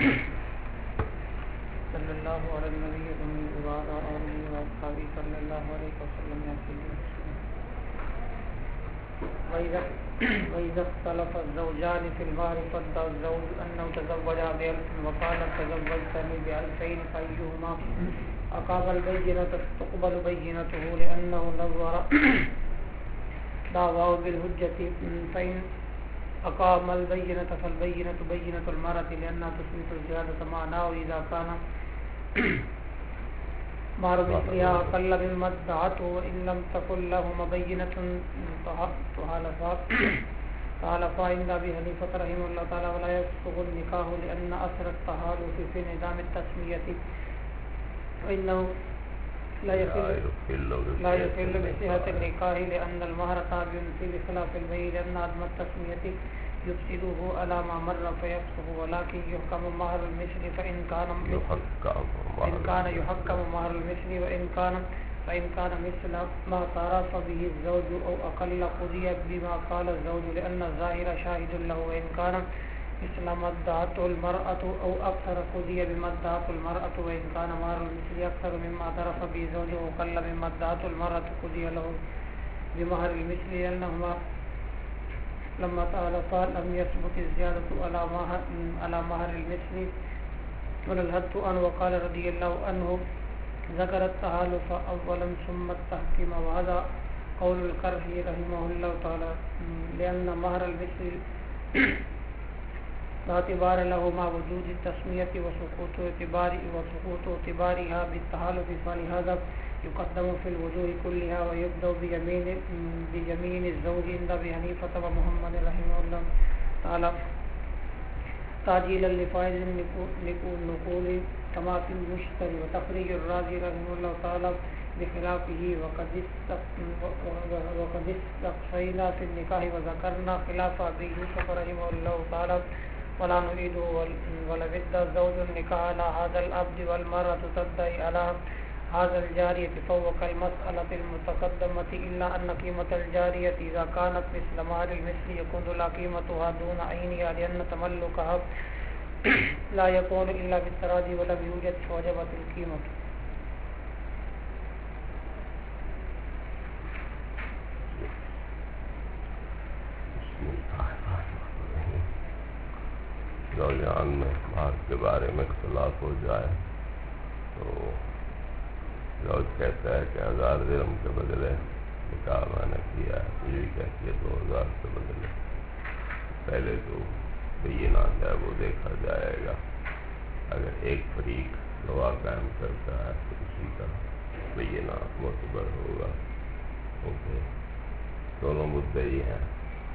صلی اللہ علیہ النبی وعلى آلہ وصحبہ صلی اللہ علیہ وسلم. وإذا اختلف الزوجان في المهر فادعى الزوج أنه تزوج بألف وقال تزوجتني بألفين فأيهما أقام البينة تقبل بينته لأنه نظر دعواه بالحجة، فإن أقام البينة فالبينة بينة المرأة لأنها تثبت الزيادة معناه إذا كان مهر مثلها أقل مما ادعته وإن لم تكن لهما بينة تحالفا عند أبي حنيفة رحمه الله تعالى ولا يسقط النكاح لأن أثر التحالف في نظام التسمية وإنه لا يخل بصحة النكاح لأن المهر تابع في بخلاف البيع لأن عدم التسمية يفسده على ما مر فيفسخ، ولكن يحكم مهر المثل فإن كان يحكم مهر المثل فإن كان مثل ما صرف به الزوج أو أقل قضي بما قال الزوج لأن الظاهر شاهد له، وإن كان مثل ما ادعته المرأة أو أكثر قضي بما ادعته المرأة، وإن كان مهر المثل أكثر مما اعترف به الزوج أو أقل مما ادعته المرأة قضي له بمهر المثل لأنهما لما تحالفا لم يثبت الزيادة على مهر المثل ولا الحد عنه. وقال رضي الله عنه ذكر التحالف أولا ثم التحكيم، وهذا قول القرحي رحمه الله تعالى لأن مهر المثل لا اعتبار له مع وجود التسمية وسقوط اعتبارها بالتحالف، فلهذا يقدم في الوجوه كلها ويبدأ بيمين الزوج عند أبي حنيفة ومحمد رحمه الله تعالى تعجيلا لفائز النقول كما في المشتري، وتخريج الرازي رحمه الله تعالى بخلافه. وقد استقصينا في النكاح وذكرنا خلاف أبي يوسف رحمه الله تعالى ولا نريده ولو ادعى الزوج النكاح على هذا العبد والمرأة تدعي على هذا الجارية فوق المسألة المتقدمة، إلا أن قيمة الجارية إذا كانت مثل مهر المثل يكون لا قيمتها دون عينها لأن تملكها لا يكون إلا بالتراضي ولم يوجد فوجبت القيمة. زوجان میں مہر کے بارے میں اختلاف ہو جائے تو زوج کہتا ہے کہ 1000 درہم کے بدلے نکاح میں نے کیا ہے، بیوی کہتی ہے 2000 کے بدلے. پہلے تو بینہ جو ہے وہ دیکھا جائے گا. اگر ایک فریق گواہ قائم کرتا ہے تو اسی کا بینہ معتبر ہوگا، کیونکہ دونوں مدعی ہیں.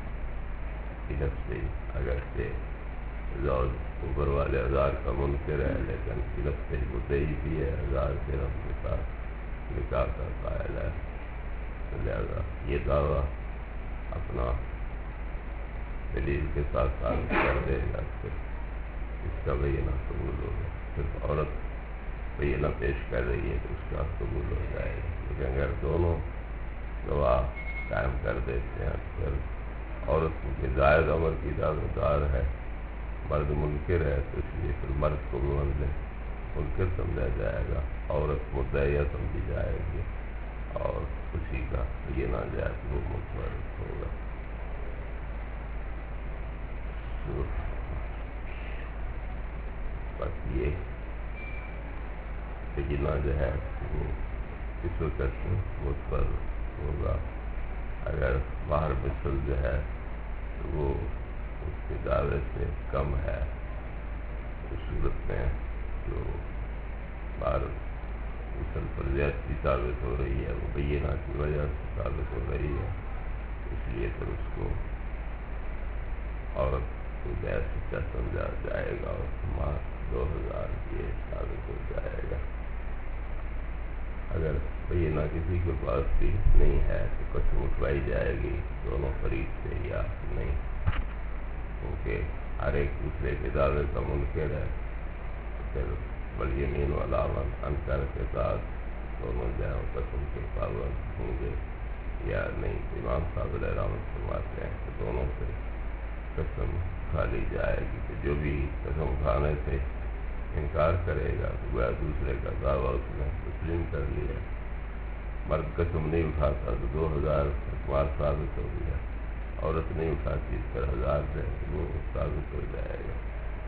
اگر سے زوج اوپر والے 1000 کا منکر ہے لیکن صرف سے مدعی بھی ہے 1000 درہم کے ساتھ نکاح کا قائل ہے، لہذا یہ دعویٰ اپنا دلیل کے ساتھ ثابت کر دے گا کہ اس کا بینہ قبول ہوگا. صرف عورت بینہ پیش کر رہی ہے تو اس کا قبول ہو جائے گا. لیکن اگر دونوں گواہ قائم کر دیتے ہیں پھر عورت کی زائد عمر کی دعوت دار ہے، مرد منکر ہے، تو اس لیے پھر مرد کو بھی منکر سمجھا جائے گا، عورت مدعیہ سمجھی جائے گی اور اسی کا یہ نہ جائے تو وہ مقرر ہوگا. بس یہ بینہ جو ہے وہ اس وقت متبر ہوگا. اگر مہر مثل جو ہے تو وہ اس کے دعوے سے کم ہے، اس صورت میں جو مہر مثل پر زیادتی ثابت ہو رہی ہے وہ بینہ کی وجہ سے ثابت ہو رہی ہے، اس لیے پھر اس کو عورت کو غیر سچا سمجھا جائے گا اور مہر 2000 یہ ثابت ہو جائے گا. اگر بینہ کسی کے پاس بھی نہیں ہے تو قسم اٹھوائی جائے گی دونوں فریق سے یا نہیں، کیونکہ ہر ایک دوسرے کے دعوے کا منکر ہے. پھر والیمین والا انکر کے ساتھ دونوں جو ہے قسم کے پابند ہوں گے یا نہیں. امام صاحب علیہ رحمۃ فرماتے ہیں کہ دونوں سے قسم کھا لی جائے گی کہ جو بھی قسم کھانے سے انکار کرے گا تو وہ دوسرے کا دعویٰ اس نے تسلیم کر لیا. مرد قسم نہیں اٹھاتا تو 2000 اعتبار ثابت ہو گیا. عورت نہیں اٹھاتی اس پر 1000 سے وہ ثابت ہو جائے گا.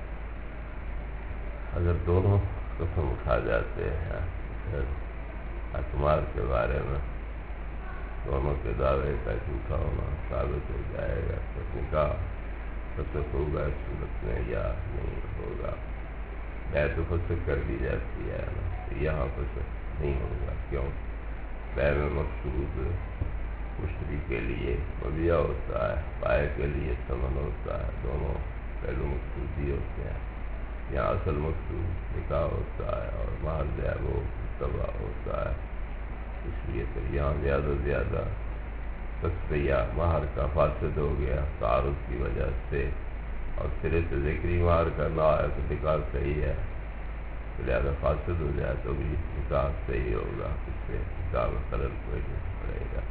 اگر دونوں قسم اٹھا جاتے ہیں پھر اعتماد کے بارے میں دونوں کے دعوے کا جھوٹا ہونا ثابت ہو جائے گا تو نکاح فسخ ہوگا اس صورت میں یا نہیں ہوگا. بیع تو فسخ کر دی جاتی ہے نا, تو یہاں فسخ نہیں ہوگا. کیوں؟ بیع میں مقصود مشتری کے لیے مبیع ہوتا ہے, بائع کے لیے ثمن ہوتا ہے. دونوں پہلو مقصود ہی ہوتے ہیں. یہاں اصل مقصود نکاح ہوتا ہے اور مہر جو ہے وہ متبع ہوتا ہے. اس لیے پھر یہاں زیادہ سے زیادہ تصفیہ مہر کا فاسد ہو گیا تعارض کی وجہ سے, اور سرے سے ذکری مہر کا نہ آیا تو نکاح صحیح ہے, لہذا فاسد ہو جائے تو بھی نکاح صحیح ہوگا. اس سے نکاح میں خلل کوئی نہیں پڑے گا.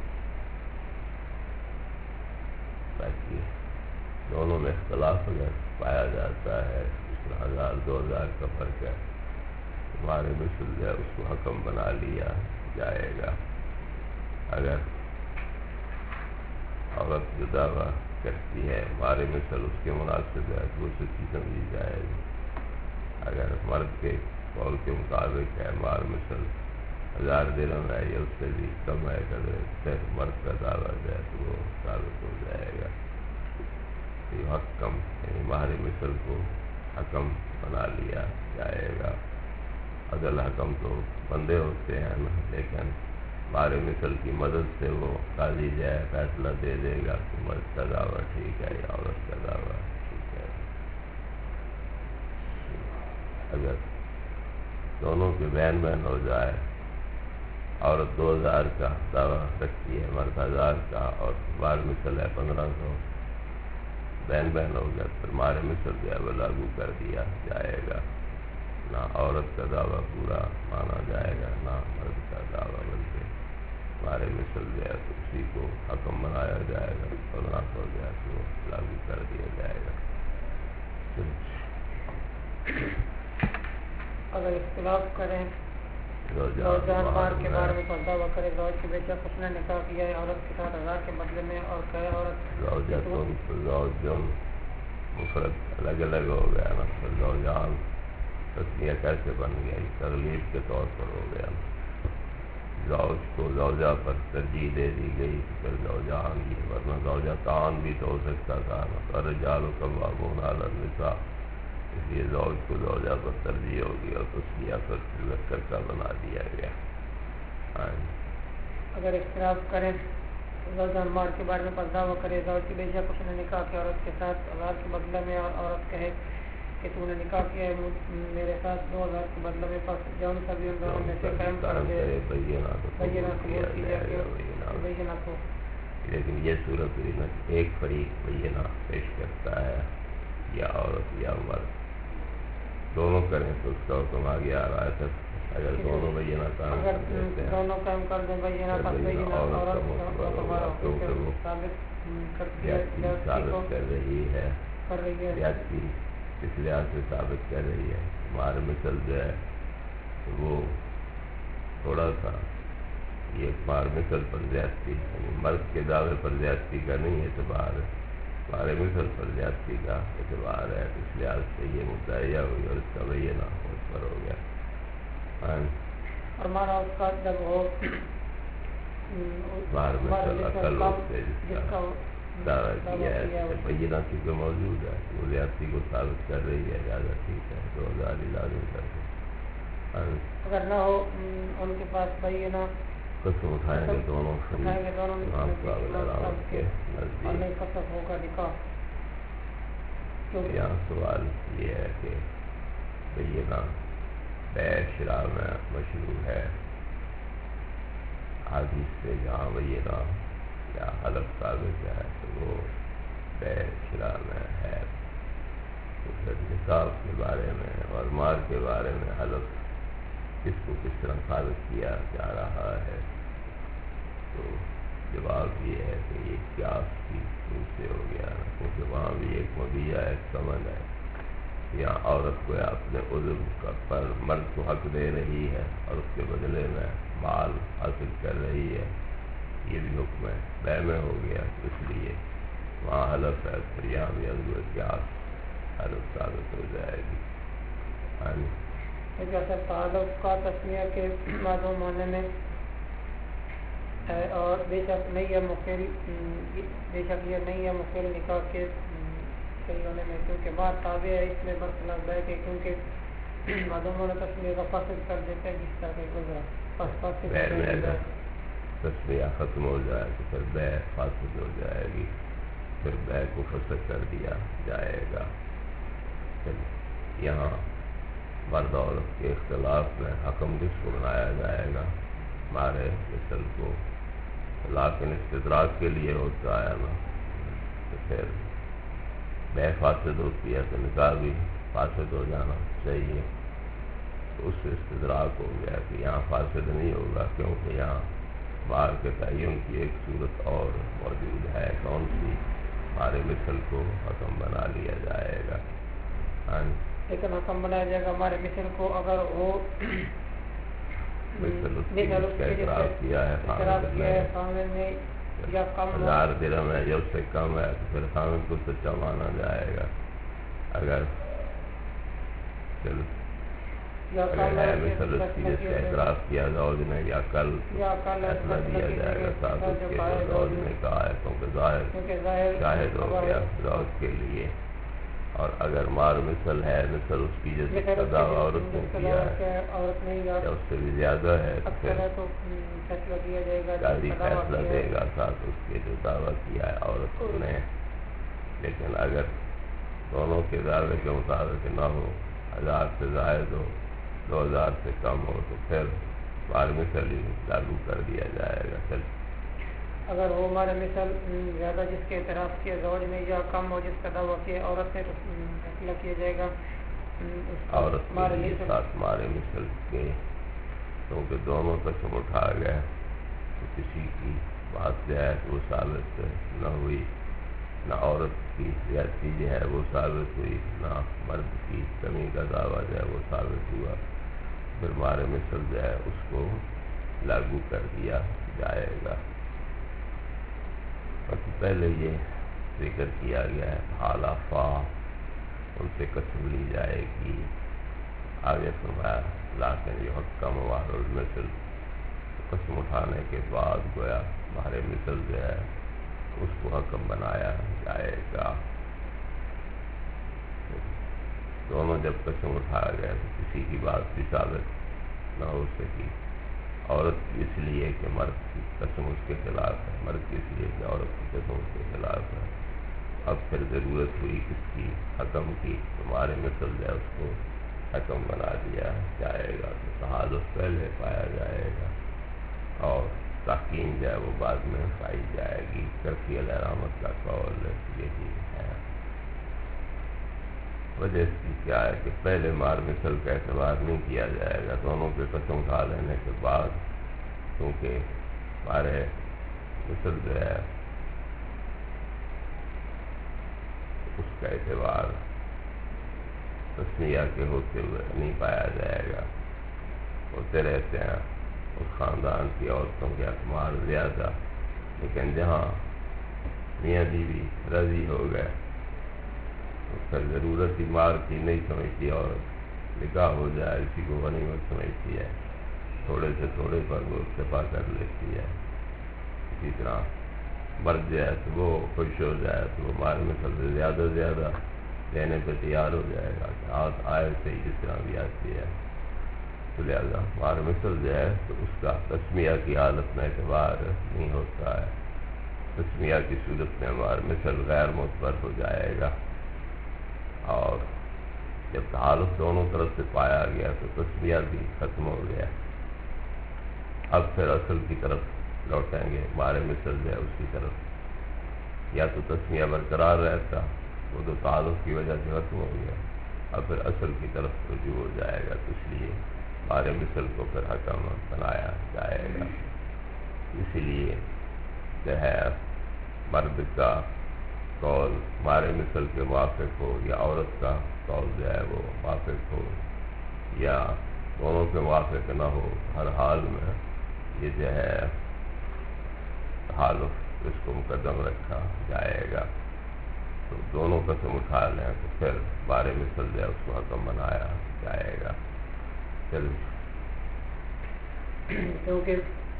باقی دونوں میں اختلاف اگر پایا جاتا ہے, 1000-2000 کا فرق ہے, ہمارے مثل جو ہے اس کو حکم بنا لیا جائے گا. اگر عورت جو دعویٰ کرتی ہے ہمارے مثل اس کے مناسب ہے تو وہ سچی سمجھی جائے گی. اگر مرد کے قول کے مطابق ہے ہمارے مثل 1000 درہم ہے یا اس سے بھی کم ہے, اگر مرد کا دعویٰ جو ہے تو وہ ثابت ہو جائے گا. یہ حکم یعنی ہمارے مثل کو حکم بنا لیا جائے گا. عدل حکم تو بندے ہوتے ہیں نا, لیکن ہمارے مثل کی مدد سے وہ قاضی جائے فیصلہ دے دے گا کہ مرد کا دعویٰ ٹھیک ہے یا عورت کا دعویٰ ٹھیک ہے. اگر دونوں کے بین ہو جائے, عورت 2000 کا دعویٰ رکھتی ہے, مرد 1000 کا, اور ہمارے مثل ہے 1500, بین ہو گیا پھر ہمارے مثل جو ہے وہ لاگو کر دیا جائے گا. نہ عورت کا دعویٰ پورا مانا جائے گا نہ مرد کا دعویٰ, بلکہ ہمارے مثل جو ہے تو اسی کو حکم بنایا جائے گا. 1500 جو ہے تو لاگو کر دیا جائے گا. اگر اختلاف کریں زوجان مہر کے بارے میں پر دعویٰ کرے, زوج کے بیچا اس نے نکاح کیا ہے عورت کے ساتھ 1000 کے بدلے میں, اور کہے عورت زوجان مفرد الگ الگ ہو گیا نا, پھر زوجان تسمیہ کیسے بن گیا؟ تغلیب کے طور پر ہو گیا. زوج کو زوجہ پر ترجیح دے دی گئی, پھر زوجان ہی, ورنہ زوجہ تان بھی تو ہو سکتا تھا نا. الرجال قوامون علی النساء, اس لیے زوج کو زوجہ پر ترجیح ہوگی اور تسمیہ پر مذکر کا بنا دیا گیا. اگر اختلاف کریں زوجان مہر کے بارے میں پر دعویٰ کرے, زوج کی بیچا اس نے نکاح کیا عورت کے ساتھ 1000 کے بدلے میں, اور عورت کہے کہ تو نے نکاح کیا ہے میرے ساتھ 2000 کے بدلے میں, پاس جون سبھی ان دونوں میں سے قائم کر دے بینہ کو. لیکن یہ صورت ہوئی نا ایک فریق بینہ پیش کرتا ہے, یا عورت یا مرد دونوں کریں تو اس کا حکم آگے آ رہا ہے. اگر دونوں بینہ قائم کر دیتے ہیں, دونوں قائم کر دیں بینہ ثابت کر رہی ہے زیادتی, اس لحاظ سے ثابت کر رہی ہے. ہمارے مثل جو ہے وہ تھوڑا سا یہ ہمارے مثل پر زیادتی, یعنی مرد کے دعوے پر زیادتی کا نہیں اعتبار ہے, ہمارے مثل پر زیادتی کا اعتبار ہے. اس لحاظ سے یہ متعیہ ہوئی اور اس کا بینہ اس پر ہو گیا. اور مانا اس کا جب ہو ہمارے مثل عقل ہوتے جس کا دعویٰ کیا ہے بینہ کیونکہ موجود ہے, وہ زیادتی کو ثابت کر رہی ہے, لہٰذا ٹھیک ہے 2000 لازم کر دیں. اگر نہ ہو ان کے پاس بینہ, قسم اٹھائیں گے دونوں کے نزدیک. ہوگا نکاح. یہاں سوال یہ ہے کہ بینہ بیع شراء میں مشروع ہے, حدیث سے جہاں بینہ یا حلف ثابت ہے تو وہ بیع شراء میں ہے. تو پھر نکاح کے بارے میں اور مہر کے بارے میں حلف کس کو کس طرح ثابت کیا جا رہا ہے, تو جواب یہ ہے کہ یہ قیاس کی روح سے ہو گیا نا، کیونکہ وہاں بھی ایک مدعا ایک سمن ہے، یہاں عورت کو اپنے عذر کا پر مرد کو حق دے رہی ہے اور اس کے بدلے میں مال حاصل کر رہی ہے، یہ بھی حکم ہے، بے میں ہو گیا، اس لیے وہاں حلف ہے، پھر یہاں بھی عذر قیاس حلف ثابت ہو جائے گی۔ ہاں جی، جیسے تعلق کا تسمیہ کے معلوم ہونے میں ہے، اور بے شک نہیں ہے مخل، بے شک یہ نہیں ہے مخل نکاح کے صحیح ہونے میں، کیونکہ بات تابع ہے اس میں برخلاف بیٹھے، کیونکہ معلوم ہونا تسمیہ کا فاسد کر دیتا ہے جس طرح کہ گزرا فاسد بے میں اگر تسمیہ ختم ہو جائے تو پھر بے فاسد ہو جائے گی، پھر بے کو فسخ کر دیا جائے گا۔ پھر یہاں مرد اور عورت کے اختلاف میں حکم کس کو بنایا جائے گا؟ ہمارے مثل کو لیکن استدراک کے لیے ہوتا ہے نا، تو پھر بے فاسد ہوتی ہے تو نکاح بھی فاسد ہو جانا چاہیے، تو اس سے استدراک ہو گیا کہ یہاں فاسد نہیں ہوگا، کیونکہ یہاں مال کے تعین کی ایک صورت اور موجود ہے، کون سی؟ ہمارے مثل کو حکم بنا لیا جائے گا۔ ہاں، لیکن حکم بنایا جائے گا ہمارے مثل کو اگر وہ مثل اس کی جس کا اعتراف کیا ہے خامد نے یا کم 1000 درہم ہے یا اس سے کم ہے تو پھر خامد کو سچا مانا جائے گا۔ اگر ہے مثل اس کی جس کا اعتراف کیا زوج نے یا کل فیصلہ دیا جائے گا ساتھ اس کے جو زوج نے کہا ہے، کیونکہ ظاہر شاہد ہو گیا زوج کے لیے۔ اور اگر مار مثل ہے، مثل اس کی جس کا دعویٰ عورت نے کیا ہے یا اس سے بھی زیادہ ہے تو پھر قاضی فیصلہ دے گا ساتھ اس کے جو دعویٰ کیا ہے عورت نے۔ لیکن اگر دونوں کے دعوے کے مطابق نہ ہو، 1000 سے زائد ہو، 2000 سے کم ہو، تو پھر مار مثل ہی لاگو کر دیا جائے گا۔ پھر اگر وہ ہمارے مثل زیادہ جس کے اعتراف کیا زوج نے یا کم ہو جس کا دعویٰ کیا عورت نے، تو فیصلہ کیا جائے گا عورت کے لیے ساتھ مارے مثل کے، کیونکہ دونوں قسم اٹھا گئے تو کسی کی بات جو ہے وہ ثابت نہ ہوئی، نہ عورت کی زیادتی جو ہے وہ ثابت ہوئی، نہ مرد کی کمی کا دعویٰ جو ہے وہ ثابت ہوا، پھر مارے مثل جو ہے اس کو لاگو کر دیا جائے گا۔ پہلے یہ ذکر کیا گیا ہے حالہ فا، ان سے قسم لی جائے گی، آگے فرمایا لیکن یہ حکم مہر المثل، قسم اٹھانے کے بعد گویا مہر مثل جو ہے اس کو حکم بنایا جائے گا۔ دونوں جب قسم اٹھا گئے تو کسی کی بات بھی ثابت نہ ہو سکی، عورت کی اس لیے کہ مرد کی قسم اس کے خلاف ہے، مرد کی اس لیے کہ عورت کی قسم اس کے خلاف ہے۔ اب پھر ضرورت ہوئی کس کی؟ حکم کی، تمہارے مثل جو ہے اس کو حکم بنا دیا جائے گا، تو تحالف پہلے پایا جائے گا اور تحکیم جو ہے وہ بعد میں پائی جائے گی۔ کرفی علیہ رحمت کا قول یہی ہے۔ وجہ اس کی کیا ہے کہ پہلے مار مثل کا اعتبار نہیں کیا جائے گا دونوں کے قسم اٹھا لینے کے بعد، کیونکہ مارے مثل جو ہے اس کا اعتبار تسمیہ کے ہوتے ہوئے نہیں پایا جائے گا۔ ہوتے رہتے ہیں اس خاندان کی عورتوں کے اعتماد زیادہ، لیکن جہاں میاں بیوی راضی ہو گئے تو پھر ضرورت ہی مار کی نہیں سمجھتی، اور نکاح ہو جائے اسی کو غنیمت سمجھتی ہے، تھوڑے سے تھوڑے پر وہ اکتفا کر لیتی ہے۔ اسی طرح مرد جو ہے تو وہ خوش ہو جائے تو وہ مال مثل سے زیادہ دینے پہ تیار ہو جائے گا کہ ہاتھ آئے سے ہی جس طرح بھی آتی ہے، تو لہٰذا مال مثل جو ہے تو اس کا تسمیہ کی حالت میں اعتبار نہیں ہوتا ہے، تسمیہ کی صورت میں مال مثل غیر معتبر ہو جائے گا، اور جب تحالف دونوں طرف سے پایا گیا تو تسمیہ بھی ختم ہو گیا۔ اب پھر اصل کی طرف لوٹیں گے، مارے مثل جو ہے اس کی طرف، یا تو تسمیہ برقرار رہتا وہ تو تعلق کی وجہ سے ختم ہو گیا، اب پھر اصل کی طرف رجوع ہو جائے گا، تو اس لیے مارے مثل کو پھر حکم بنایا جائے گا۔ اسی لیے جو ہے مرد کا قول مار مثل کے موافق ہو یا عورت کا قول جو ہے وہ موافق ہو یا دونوں کے موافق نہ ہو، ہر حال میں یہ جو ہے تحالف اس کو مقدم رکھا جائے گا۔ تو دونوں قسم اٹھا لیں تو پھر بارے مثل جو ہے اس کو حکم بنایا جائے گا۔ کیونکہ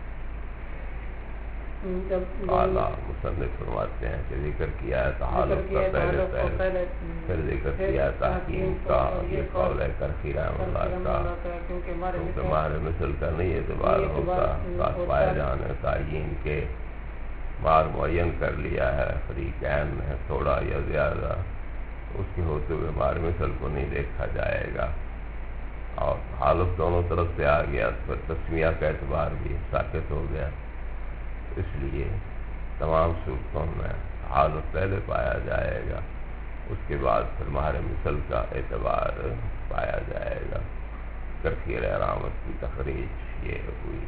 اعلیٰ مصنف فرماتے ہیں کہ ذکر کیا ہے تحالف کا پہلے پھر ذکر کیا ہے تحکیم کا، یہ قول ہے کرخی رحمہ اللہ کا، کیونکہ مہر مثل کا نہیں اعتبار ہوتا، ساتھ پائے جانے تعین کے مار معین کر لیا ہے فریقین نے تھوڑا یا زیادہ، اس کے ہوتے ہوئے مار مثل کو نہیں دیکھا جائے گا، اور حالف دونوں طرف سے آ گیا تو پھر تسمیہ کا اعتبار بھی ساقط ہو گیا۔ اس لیے تمام صورتوں میں حالف پہلے پایا جائے گا، اس کے بعد پھر مہر مثل کا اعتبار پایا جائے گا۔ کرخی رحمت کی تخریج یہ ہوئی۔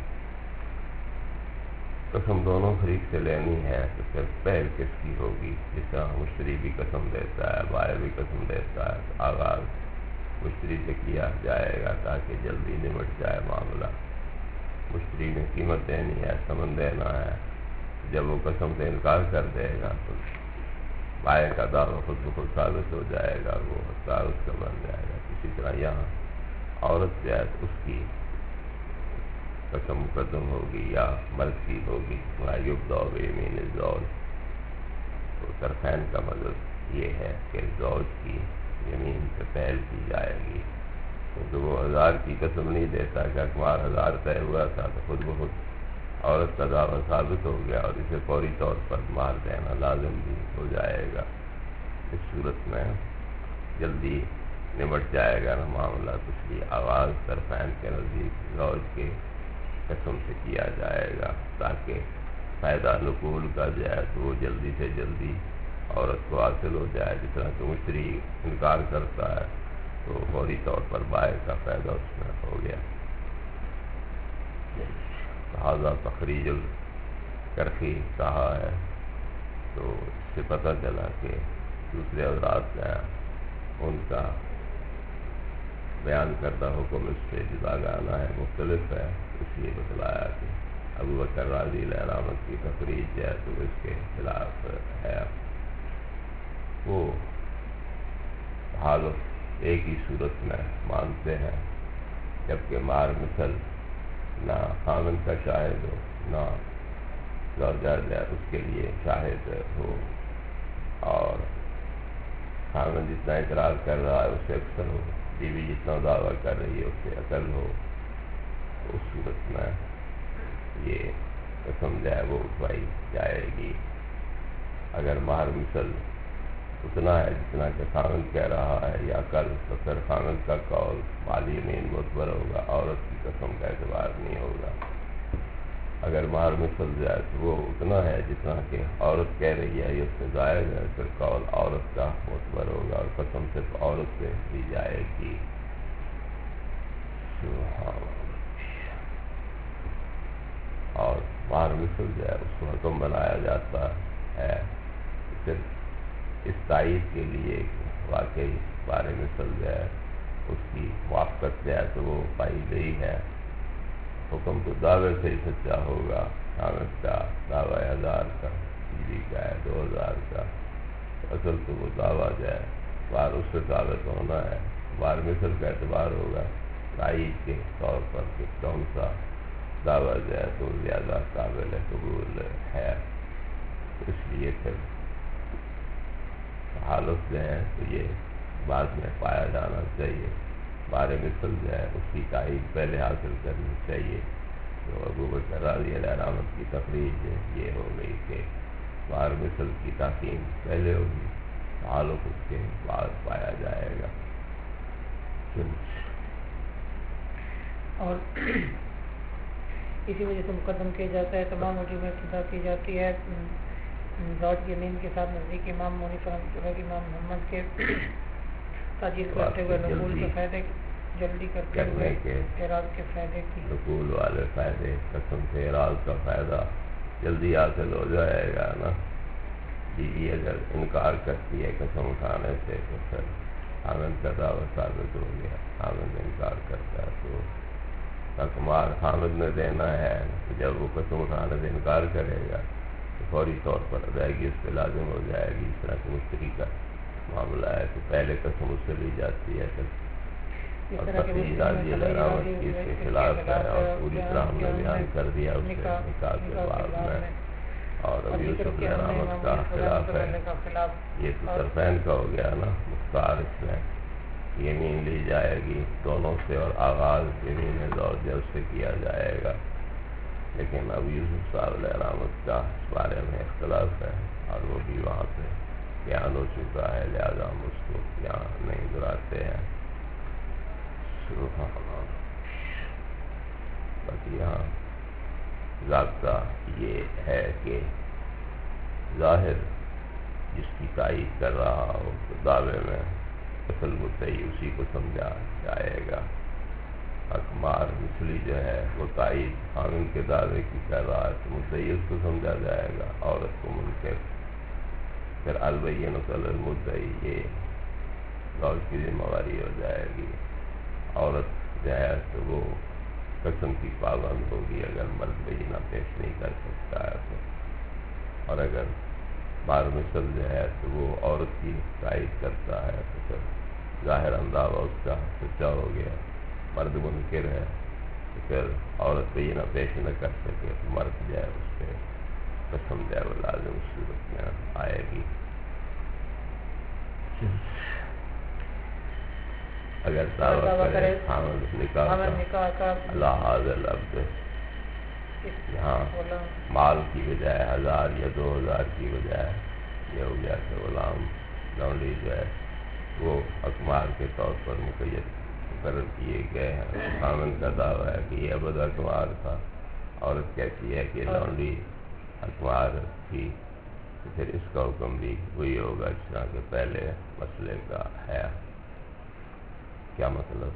قسم دونوں فریق سے لینی ہے تو پھر پہل کس کی ہوگی؟ جس طرح مشتری بھی قسم دیتا ہے، بائع بھی قسم دیتا ہے، تو آغاز مشتری سے کیا جائے گا تاکہ جلدی نمٹ جائے معاملہ۔ مشتری نے قیمت دینی ہے، ثمن دینا ہے، جب وہ قسم سے انکار کر دے گا تو بائع کا دعویٰ خود بخود ثابت ہو جائے گا، وہ حقدار اس کا بن جائے گا۔ اسی طرح یہاں عورت جو ہے اس کی قسم مقدم ہوگی یا مرد کی ہوگی، یبدأ بیمین الزوج، تو طرفین کا مطلب یہ ہے کہ زوج کی یمین سے پہل کی جائے گی، کیونکہ وہ 1000 کی قسم نہیں دیتا کہ اکمار 1000 طے ہوا تھا، تو خود بخود عورت کا دعویٰ ثابت ہو گیا اور اسے فوری طور پر مار دینا لازم بھی ہو جائے گا۔ اس صورت میں جلدی نمٹ جائے گا نا معاملہ، تو اس لیے آغاز طرفین کے نزدیک زوج کے قسم سے کیا جائے گا تاکہ فائدہ نقول کا جو ہے تو وہ جلدی سے جلدی عورت کو حاصل ہو جائے۔ جس طرح کہ مشتری انکار کرتا ہے تو فوری طور پر بائع کا فائدہ اس میں ہو گیا۔ لہذا تخریج الکرخی کہا ہے، تو اس سے پتہ چلا کہ دوسرے حضرات کا ان کا بیان کردہ حکم اس سے جداگانہ ہے، مختلف ہے، اس لیے بتلایا کہ ابو بکر رازی علیہ رحمت کی تخریج ہے تو اس کے خلاف ہے۔ وہ حالف ایک ہی صورت میں مانتے ہیں، جبکہ مار مثل نہ خامن کا شاہد ہو نہ زوجہ اس کے لیے شاہد ہو، اور خامن جتنا اقرار کر رہا ہے اس سے اکثر ہو، بیوی جتنا دعویٰ کر رہی ہے اس سے اقل ہو، اس صورت میں یہ قسم جو ہے وہ اٹھوائی جائے گی۔ اگر مہر مثل اتنا ہے جتنا کہ خامن کہہ رہا ہے یا اقل، تو پھر خامن کا قول مالی یمین معتبر ہوگا، عورت کی قسم کا اعتبار نہیں ہوگا۔ اگر مہر مثل جو ہے تو وہ اتنا ہے جتنا کہ عورت کہہ رہی ہے یا اس سے زائد ہے، پھر قول عورت کا معتبر ہوگا اور قسم صرف عورت سے دی جائے گی۔ اور مہر مثل جو ہے اس کو حکم بنایا جاتا ہے صرف اس تائید کے لیے کہ واقعی بارے مثل جو ہے اس کی موافقت جو ہے تو وہ پائی گئی ہے، حکم تو دعوے سے ہی سچا ہوگا، خامد کا دعویٰ 1000 کا، بیوی کا ہے 2000 کا، اصل تو وہ دعویٰ جو ہے بار اس سے ثابت ہونا ہے، بار مثل کا اعتبار ہوگا تائید کے طور پر کہ کون سا دعویٰ جو ہے تو زیادہ قابل قبول ہے۔ اس لیے پھر حالت جو ہے تو یہ بعد میں پایا جانا چاہیے، بارے مثل جو ہے اس کی تائید پہلے حاصل کرنی چاہیے۔ تو ابو بکر رضی اللہ رحمت کی تخریج یہ ہو گئی کہ بار مثل کی تحکیم پہلے ہوگی، حالت اس کے بعد پایا جائے گا۔ اور اسی وجہ سے مقدم کیا جاتا ہے، تمام وجوہ میں ابتدا کی جاتی ہے زوج یمین کے ساتھ نزدیک امام منیف رحمۃ اللہ کی امام محمد کے تاجیل کرتے ہوئے نقول کے فائدے جلدی کرتے ہوئے اعراض کے فائدے کی، نقول والے فائدے قسم سے اعراض کا فائدہ جلدی حاصل ہو جائے گا نا. بیوی اگر انکار کرتی ہے قسم اٹھانے سے تو پھر خاوند کا دعویٰ ثابت ہو گیا. خاوند انکار کرتا ہے تو حکمار خاوند نے دینا ہے. جب وہ قسم اٹھانے سے انکار کرے گا تو فوری طور پر ادائیگی اس پہ لازم ہو جائے گی. اس طرح کے مشتری کا معاملہ ہے تو پہلے قسم اس سے لی جاتی ہے اور تفصیل راضی علامت کی اس کے خلاف ہے اور پوری طرح ہم نے بیان کر دیا اس کے نکاح کے بعد میں. اور اب یوسف علامت کا خلاف ہے. یہ تو طرفین کا ہو گیا نا. مختار اس میں یمین لی جائے گی دونوں سے اور آغاز یمین زوجہ اس سے کیا جائے گا. لیکن اب یوسف صاحب علیہ رحمت کا اس بارے میں اختلاف ہے اور وہ بھی وہاں پہ بیان ہو چکا ہے. لہٰذا ہم اس کو یہاں نہیں دہراتے ہیں. باقی یہاں ضابطہ یہ ہے کہ ظاہر جس کی تائید کر رہا ہو تو دعوے میں اصل مدعی اسی کو سمجھا جائے گا. حکمار مثلی جو ہے وہ تائید خاوند کے دعوے کی کر رہا ہے تو مدعی اس کو سمجھا جائے گا. عورت کو منکر. پھر البینۃ علی المدعی یہ زوج کی ذمہ داری ہو جائے گی. عورت جو ہے تو وہ قسم کی پابند ہوگی اگر مرد بینہ پیش نہیں کر سکتا ہے تو. اور اگر مار مثل جو ہے تو وہ عورت کی تائید کرتا ہے تو پھر ظاہر انداز اس کا سچا ہو گیا. مرد منکر ہے تو پھر عورت بینہ پیش نہ کر سکے تو مرد جو ہے اس پہ قسم جو ہے وہ لازم اس صورت میں آئے گی. اگر دعویٰ کرے خاوند نکاح کا اللہ حاضر لفظ یہاں مال کی بجائے 1000 یا 2000 کی بجائے یہ ہو گیا کہ غلام لونڈی جو ہے وہ حکمار کے طور پر مقرر کیے گئے ہیں. خاوند کا دعویٰ ہے کہ یہ ابد حکمار تھا. عورت کہتی ہے کہ لونڈی حکمار تھی تو پھر اس کا حکم بھی وہی ہوگا جس طرح کہ پہلے مسئلے کا ہے. کیا مطلب؟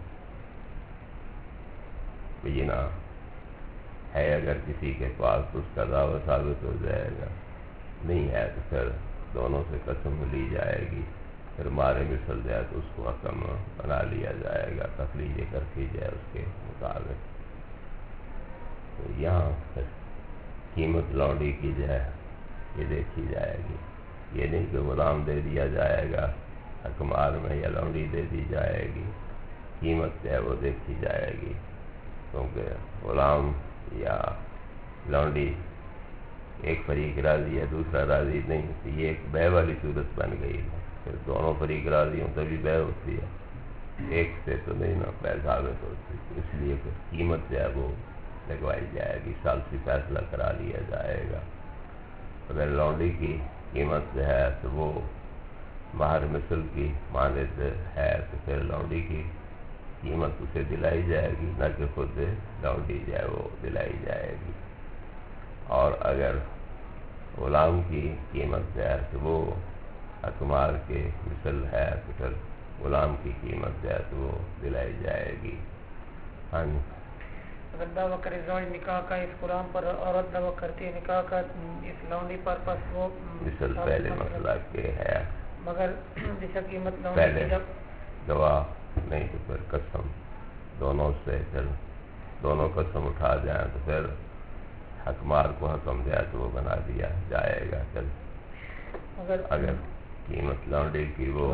بینہ ہے اگر کسی کے پاس تو اس کا دعویٰ ثابت ہو جائے گا. نہیں ہے تو پھر دونوں سے قسم لی جائے گی. پھر مارے مثل جائے تو اس کو حکم بنا لیا جائے گا. تخلیج کر کی جائے اس کے مطابق. تو یہاں پھر قیمت لونڈی کی جائے یہ دیکھی جائے گی. یہ نہیں کہ غلام دے دیا جائے گا حکمار میں یا لونڈی دے دی جائے گی. قیمت جو ہے وہ دیکھی جائے گی کیونکہ غلام یا لونڈی ایک فریق راضی ہے دوسرا راضی نہیں. یہ ایک بے والی صورت بن گئی ہے. پھر دونوں فریق راضی ہوں تبھی بے ہوتی ہے. ایک سے تو نہیں نا بے ثابت ہوتی. اس لیے پھر قیمت جو ہے وہ لگوائی جائے گی. ثالثی فیصلہ کرا لیا جائے گا. اگر لونڈی کی قیمت جو ہے تو وہ مہر مثل کی مانند ہے تو پھر لونڈی کی قیمت اسے دلائی جائے گی نہ کہ خود لونڈی جو ہے وہ دلائی جائے گی. اور اگر غلام کی قیمت جو ہے تو وہ حکمار کے مثل ہے تو پھر غلام کی قیمت جو ہے تو وہ دلائی جائے گی. ہاں جی. اگر دعویٰ کرے زوج نکاح کا اس غلام پر عورت دعویٰ کرتی ہے نکاح کا اس لونڈی پر پس وہ مثل پہلے مسئلہ کے ہے مگر جیسا قیمت پہلے گواہ نہیں تو پھر قسم دونوں سے پھر دونوں قسم اٹھا جائیں تو پھر حکمار کو حکم دیا تو وہ بنا دیا جائے گا. پھر اگر قیمت لونڈی کی وہ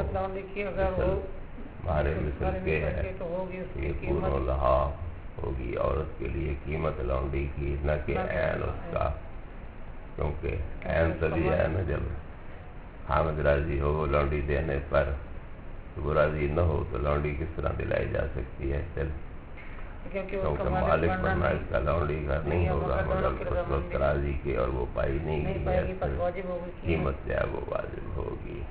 ہمارے مثل کے ہے یہ پورا لہا ہوگی عورت کے لیے قیمت لونڈی کی نہ کہ عین اس کا. کیونکہ عین تبھی ہے نا جب حامد راضی ہو لونڈی دینے پر. تو وہ راضی نہ ہو تو لونڈی کس طرح دلائی جا سکتی ہے. کیونکہ مالک بننا اس کا لونڈی کا نہیں ہوگا مگر اس وقت راضی کی اور وہ پائی نہیں گئی قیمت جو ہے وہ واجب ہوگی.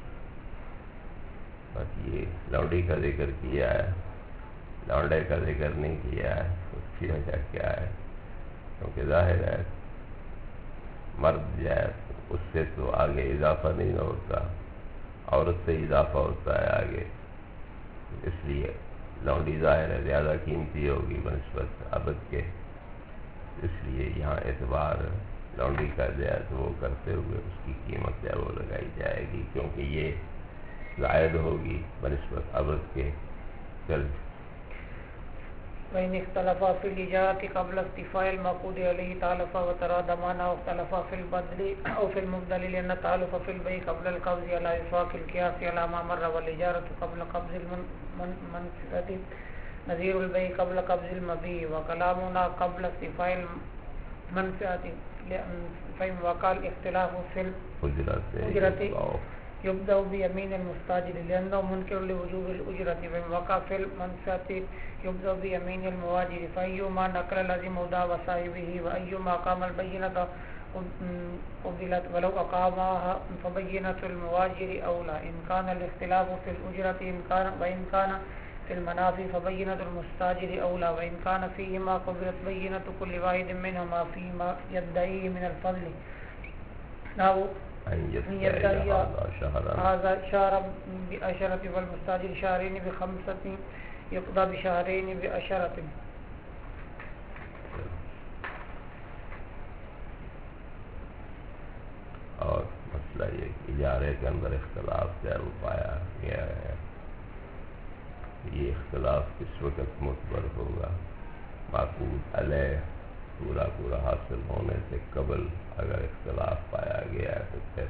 بس یہ لونڈی کا ذکر کیا ہے لونڈے کا ذکر نہیں کیا ہے. اس کی وجہ کیا ہے؟ کیونکہ ظاہر ہے مرد جو ہے اس سے تو آگے اضافہ نہیں نہ ہوتا عورت سے اضافہ ہوتا ہے آگے. اس لیے لونڈی ظاہر ہے زیادہ قیمتی ہوگی بنسبت عبد کے. اس لیے یہاں اعتبار لانڈری کا جو ہے تو وہ کرتے ہوئے اس کی قیمت جو ہے وہ لگائی جائے گی، کیونکہ یہ زائد ہوگی بنسبت عوض کے قرض. وإن اختلفا في الإجارة قبل استيفاء المعقود عليه تالفا وترادمان أو اختلفا في البدل أو في المبدل لأن التالف في البيع قبل القبض على وفاق القياس على ما مر والإجارة قبل قبض المنفعة نظير البيع قبل قبض المبيع وكلامنا قبل استيفاء المنفعة فإن وقع الاختلاف في الأجرة يبدأ بيمين المستاجر لأنه منكر لوجوب الأجرة وإن وقع في المنفعة يبدأ بيمين المواجر فأيما نقل لازم مودع وصاحبه وأيما قام البينة قبلت ولو أقامها فبينة المواجر أولى إن كان الاختلاف في الأجرة وإن كان في المنافع فبينة المستاجر أولى وإن كان فيهما قبلت بينة كل واحد منهما فيما يدعيه من الفضل أو أن يدعي هذا شهر بأشرة والمستاجر شهرين بخمسة يقضى بشهرين بأشرة. اور مسئلہ یہ کہ اجارے کے اندر اختلاف جو ہے وہ پایا گیا ہے، یہ اختلاف کس وقت معتبر ہوگا؟ معقود علیہ پورا حاصل ہونے سے قبل اگر اختلاف پایا گیا ہے تو پھر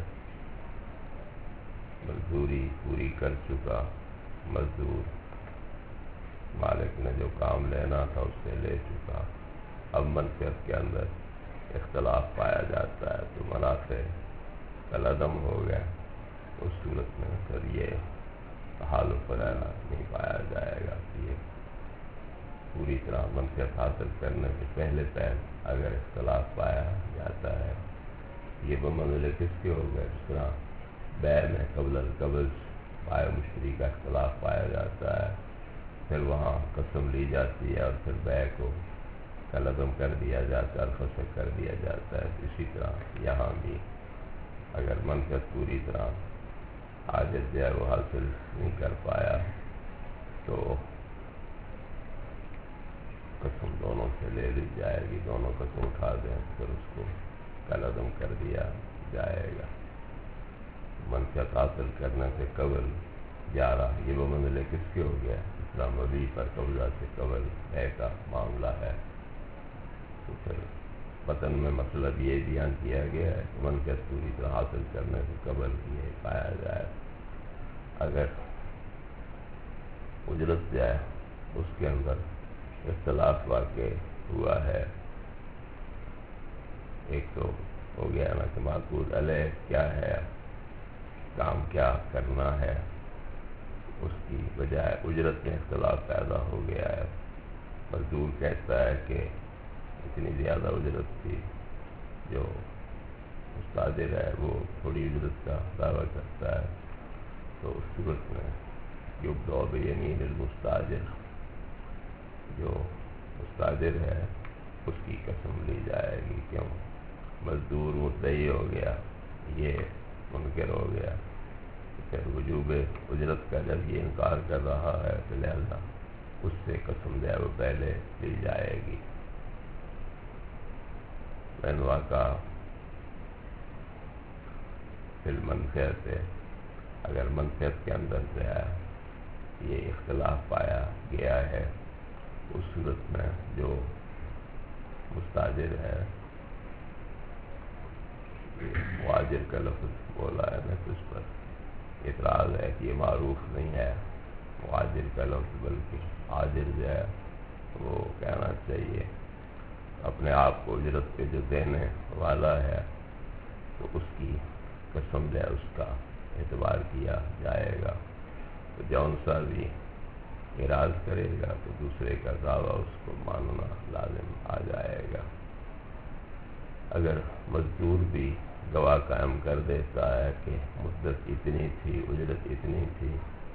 مزدوری پوری کر چکا مزدور مالک نے جو کام لینا تھا اس سے لے چکا، اب منفعت کے اندر اختلاف پایا جاتا ہے تو منافع کل عدم ہو گیا، اس صورت میں پھر یہ تحالف نہیں پایا جائے گا کہ یہ پوری طرح منفعت حاصل کرنے سے پہلے اگر اختلاف پایا جاتا ہے، یہ بمنزلہ کس کے ہو گئے؟ اس طرح بیع میں قبل القبض بائع مشتری کا اختلاف پایا جاتا ہے، پھر وہاں قسم لی جاتی ہے اور پھر بیع کو کل عدم کر دیا جاتا ہے اور فسخ کر دیا جاتا ہے. اسی طرح یہاں بھی اگر منفعت پوری طرح حاجت جو ہے وہ حاصل نہیں کر پایا تو قسم دونوں سے لے لی جائے گی، دونوں قسم اٹھا دیں پھر اس کو کل عدم کر دیا جائے گا. منفعت حاصل کرنے سے قبل 11 یہ بمنزلہ کس کے ہو گیا؟ اس طرح مبیع پر قبضہ سے قبل بیع کا معاملہ ہے. تو پھر وطن میں مطلب یہ بیان کیا گیا ہے کہ منفعت پوری طرح حاصل کرنے سے قبل یہ پایا جائے. اگر اجرت جائے اس کے اندر اختلاف واقع ہوا ہے، ایک تو ہو گیا نا کہ معقود علیہ کیا ہے، کام کیا کرنا ہے، اس کی بجائے اجرت میں اختلاف پیدا ہو گیا ہے. مزدور کہتا ہے کہ اتنی زیادہ اجرت تھی، جو مستاجر ہے وہ تھوڑی اجرت کا دعویٰ کرتا ہے، تو اس صورت میں یبدأ بیمین المستاجر، جو مستاجر ہے اس کی قسم لی جائے گی. کیوں؟ مزدور مدعی ہو گیا، یہ منکر ہو گیا، پھر وجوب اجرت کا جب یہ انکار کر رہا ہے تو لہذا اس سے قسم جو ہے وہ پہلے لی جائے گی. وإن وقع فی المنفعت، اگر منفعت کے اندر جو ہے یہ اختلاف پایا گیا ہے، اس صورت میں جو مستاجر ہے، مواجر کا لفظ بولا ہے میں تو اس پر اعتراض ہے کہ یہ معروف نہیں ہے مواجر کا لفظ، بلکہ عاجر جو ہے وہ کہنا چاہیے. اپنے آپ کو اجرت پہ جو دینے والا ہے تو اس کی قسم جو ہے اس کا اعتبار کیا جائے گا. تو جون سا بھی اعراض کرے گا تو دوسرے کا دعویٰ اس کو ماننا لازم آ جائے گا. اگر مزدور بھی گواہ قائم کر دیتا ہے کہ مدت اتنی تھی، اجرت اتنی تھی،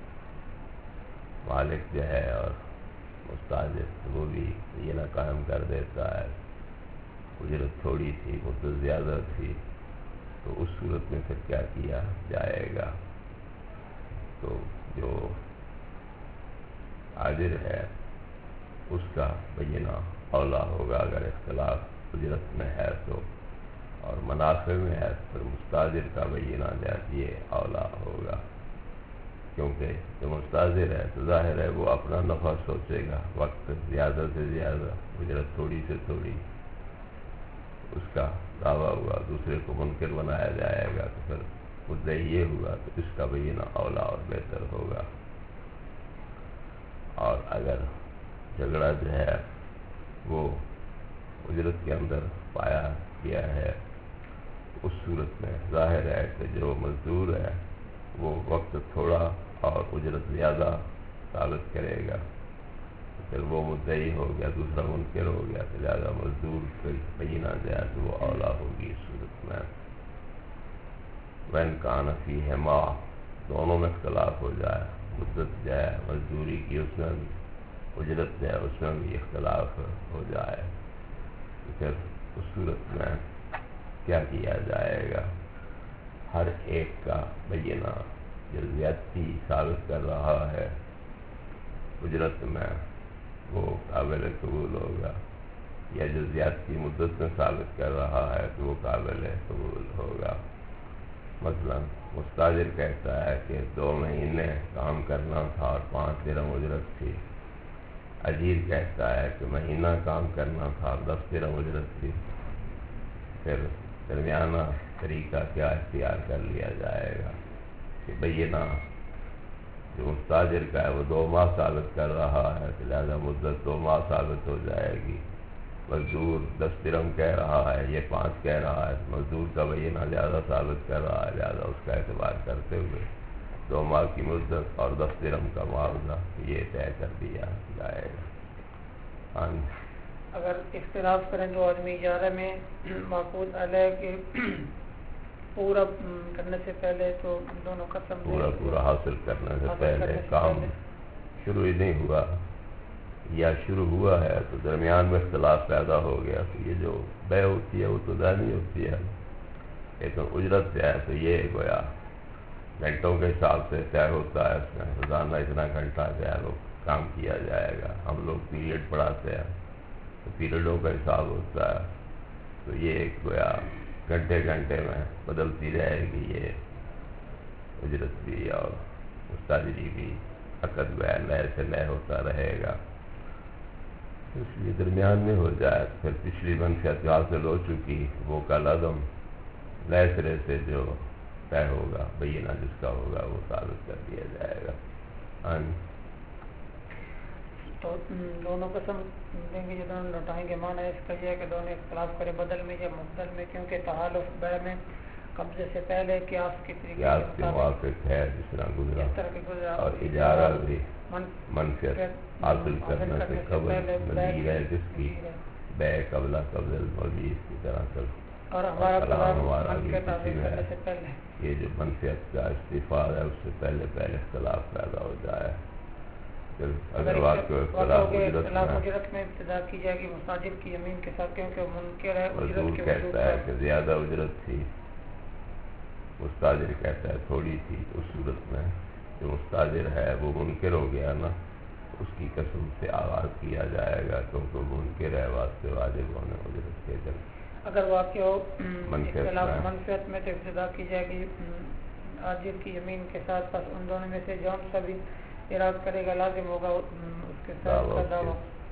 مالک جو ہے اور مستاجر وہ بھی یہ نہ قائم کر دیتا ہے اجرت تھوڑی تھی مدت زیادہ تھی، تو اس صورت میں پھر کیا کیا جائے گا؟ تو جو عاجر ہے اس کا بینہ اولا ہوگا اگر اختلاف اجرت میں ہے تو، اور منافع میں ہے پھر مستاجر کا بینہ زیادتی اولا ہوگا، کیونکہ جو مستاجر ہے تو ظاہر ہے وہ اپنا نفع سوچے گا، وقت زیادہ سے زیادہ، اجرت تھوڑی سے تھوڑی، اس کا دعویٰ ہوا، دوسرے کو منکر بنایا جائے گا تو پھر مدعی یہ ہوا تو اس کا بینہ اولا اور بہتر ہوگا۔ اور اگر جھگڑا جو ہے وہ اجرت کے اندر پایا گیا ہے، اس صورت میں ظاہر ہے کہ جو مزدور ہے وہ وقت تھوڑا اور اجرت زیادہ ثابت کرے گا، پھر وہ مدعی ہو گیا، دوسرا منکر ہو گیا، تو لہٰذا مزدور کے بینہ زیادہ وہ اولا ہوگی اس صورت میں۔ وَإِنْ كَانَ فِيهِمَا، دونوں میں اختلاف ہو جائے، مدت جو ہے مزدوری کی اس میں بھی، اجرت جو ہے اس میں بھی اختلاف ہو جائے، تو پھر اس صورت میں کیا کیا جائے گا؟ ہر ایک کا بینہ جو زیادتی ثابت کر رہا ہے اجرت میں وہ قابل قبول ہوگا، یا جو زیادتی مدت میں ثابت کر رہا ہے تو وہ قابل قبول ہوگا۔ مثلا مستاجر کہتا ہے کہ 2 مہینے کام کرنا تھا اور 5 درہم اجرت تھی، اجیر کہتا ہے کہ مہینہ کام کرنا تھا اور 10 درہم اجرت تھی، پھر درمیانہ طریقہ کیا اختیار کر لیا جائے گا کہ بینہ جو مستاجر کا ہے وہ 2 ماہ ثابت کر رہا ہے تو لہذا مدت 2 ماہ ثابت ہو جائے گی، مزدور 10 درہم کہہ رہا ہے، یہ 5 کہہ رہا ہے، مزدور کا بینہ زیادہ ثابت کر رہا ہے، لہذا اس کا اعتبار کرتے ہوئے 2 ماہ کی مدت اور 10 درہم کا معاوضہ یہ طے کر دیا جائے گا۔ اگر اختلاف کریں تو آدمی اجارہ میں معقود علیہ کے پورا کرنے سے پہلے تو دونوں کا پورا حاصل کرنے سے پہلے کام شروع ہی نہیں ہوا، یا شروع ہوا ہے تو درمیان میں اختلاف پیدا ہو گیا، تو یہ جو بے ہوتی ہے وہ تو دائمی ہوتی ہے، لیکن اجرت سے ہے تو یہ گویا گھنٹوں کے حساب سے طے ہوتا ہے، اس میں روزانہ اتنا گھنٹہ جو ہے وہ کام کیا جائے گا، ہم لوگ پیریڈ پڑھاتے ہیں تو پیریڈوں کا حساب ہوتا ہے، تو یہ گویا گھنٹے گھنٹے میں بدلتی رہے گی یہ اجرت بھی، اور مستاجری بھی عقد گویا نئے سے نئے ہوتا رہے گا، اس لیے درمیان میں ہو جائے پھر پچھلی منفعت حاصل ہو چکی وہ کل عدم نئے سرے سے جو طے ہوگا بینہ جس کا ہوگا وہ ثابت کر دیا جائے گا۔ تو دونوں قسم دیں گے جو دونوں لوٹائیں گے، معنی اس کا یہ ہے کہ دونوں اختلاف کرے بدل میں یا مبدل میں، کیونکہ تحالف بیع میں قبضے سے پہلے قیاس کے طریقے کے موافق ہے جس طرح گزرا، اور اجارہ بھی منفعت حاصل کرنے سے قبل مزید ہے جس کی بیع قبل قبض المبیع کی طرح کر، اور ہمارا کلام ہمارا بھی منفعت کسی حاصل میں کرنے سے پہلے یہ جو منفعت کا استفاد ہے اس سے پہلے اختلاف پیدا ہو جائے، پھر اگر واقع اجرت میں ابتدا کی جائے گی مستاجر کی یمین کے ساتھ، کیونکہ وہ منکر ہے، مزدور کہتا ہے کہ زیادہ اجرت تھی، مستاجر کہتا ہے تھوڑی تھی، اس صورت میں جو مستاجر ہے وہ منکر ہو گیا نا، اس کی قسم سے آغاز کیا جائے گا، کیونکہ وہ منکر ہے، واسطے واجب ہونے اجرت کے دل۔ اگر واقع ہو منفعت میں تو ابتدا کی جائے گی آجر کی یمین کے ساتھ، پس ان دونوں میں سے جون سا بھی اراد کرے گا لازم ہوگا اس کے ساتھ کا دعویٰ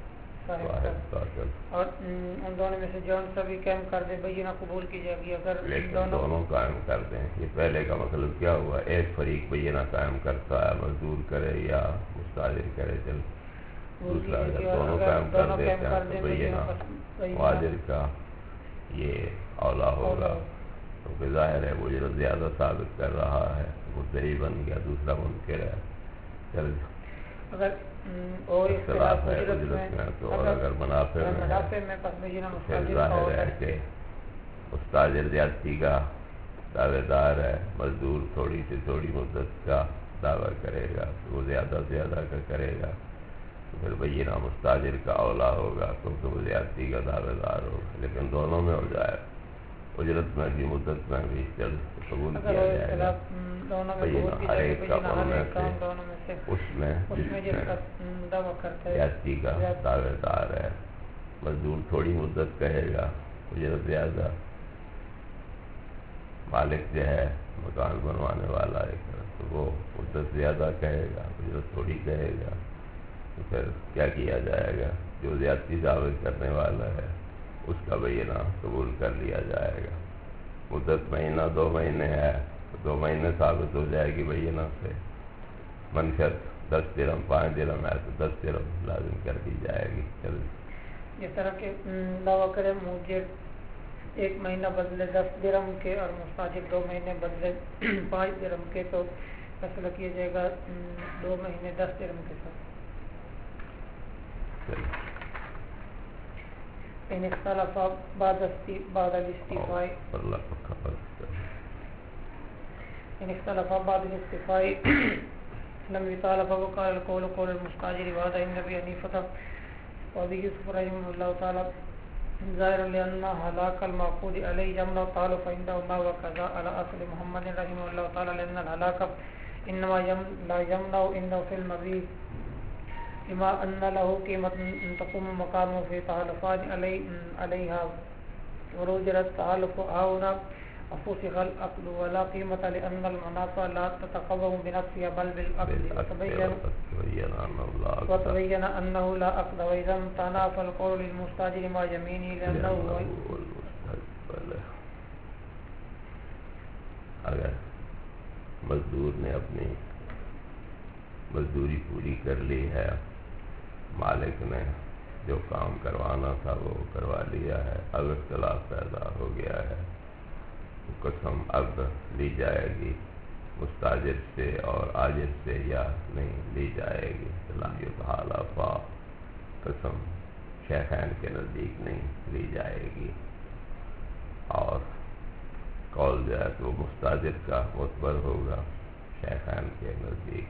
اور ان دونوں میں سے جون سا بھی قائم کر دے بینہ قبول کی جائے گی۔ اگر دونوں قائم کر دیں، یہ پہلے کا مطلب کیا ہوا، ایک فریق بینہ قائم کرتا ہے، مزدور کرے یا مستاجر کرے، چل دوسرا اگر دونوں قائم کر دیتے ہیں تو بینہ واجر کا یہ اولا ہوگا، کیونکہ ظاہر ہے وہ جو زیادہ ثابت کر رہا ہے مدعی بن گیا، دوسرا منکر ہے، چل اور اختلاف ہے اجرت میں تو، اور اگر منافع میں پھر ظاہر ہے کہ مستاجر زیادتی کا دعوے دار ہے، مزدور تھوڑی سے تھوڑی مدت کا دعویٰ کرے گا، وہ زیادہ سے زیادہ کا کرے گا، تو پھر بینہ مستاجر کا اولا ہوگا کیونکہ وہ زیادتی کا دعوے دار ہوگا، لیکن دونوں میں ہو جائے، اجرت میں بھی مدت میں بھی جلد قبول کیا جائے گا بینہ ہر ایک کا سے اس میں زیادتی کا دعوے دار ہے، مزدور تھوڑی مدت کہے گا اجرت زیادہ، مالک جو ہے مکان بنوانے والا ایک تو وہ مدت زیادہ کہے گا، اجرت تھوڑی کہے گا، تو پھر کیا کیا جائے گا؟ جو زیادتی ثابت کرنے والا ہے اس کا بینہ قبول کر لیا جائے گا۔ مدت مہینہ 2 مہینے ہے تو 2 مہینے ثابت ہو جائے گی بینہ سے۔ منشت 10 درہم 5 درہم ہے تو 10 درہم لازم کر دی جائے گی۔ جس طرح کہ دعویٰ کرے مجھے 1 مہینہ بدلے 10 درہم کے اور مستاجر 2 مہینے بدلے 5 درہم کے، تو فیصلہ کیا جائے گا 2 مہینے 10 درہم کے ساتھ۔ ان اختلف بعد الاستیفاء ان اختلف بعد الاستیفاء لم يطالب وقال القول قول المستاجر وهذا عند ابي حنيفه وابي يوسف رحمه الله تعالى ظاهر لان هلاك المعقود عليه يمنع طالب عنده ما وكذا على اصل محمد رحمه الله تعالى لان الهلاك انما لا يمنع انه في المبيع بما ان له قيمه تقوم مقامه في تحالفات عليها وروجر التحالف هنا فسخ العقد ولا قيمة لأن المنافع لا تتقوم بنفسها بل بالعقد وتبين أنه لا عقد وإذا امتنع فالقول للمستاجر مع يمينه لأنه اگر مزدور نے اپنی مزدوری پوری کر لی ہے، مالک نے جو کام کروانا تھا وہ کروا لیا ہے، اب اختلاف پیدا ہو گیا ہے، قسم اب لی جائے گی مستاجر سے اور آجر سے یا نہیں لی جائے گی؟ حالفا قسم شیخین کے نزدیک نہیں لی جائے گی، اور قول جو ہے تو مستاجر کا معتبر ہوگا شیخین کے نزدیک۔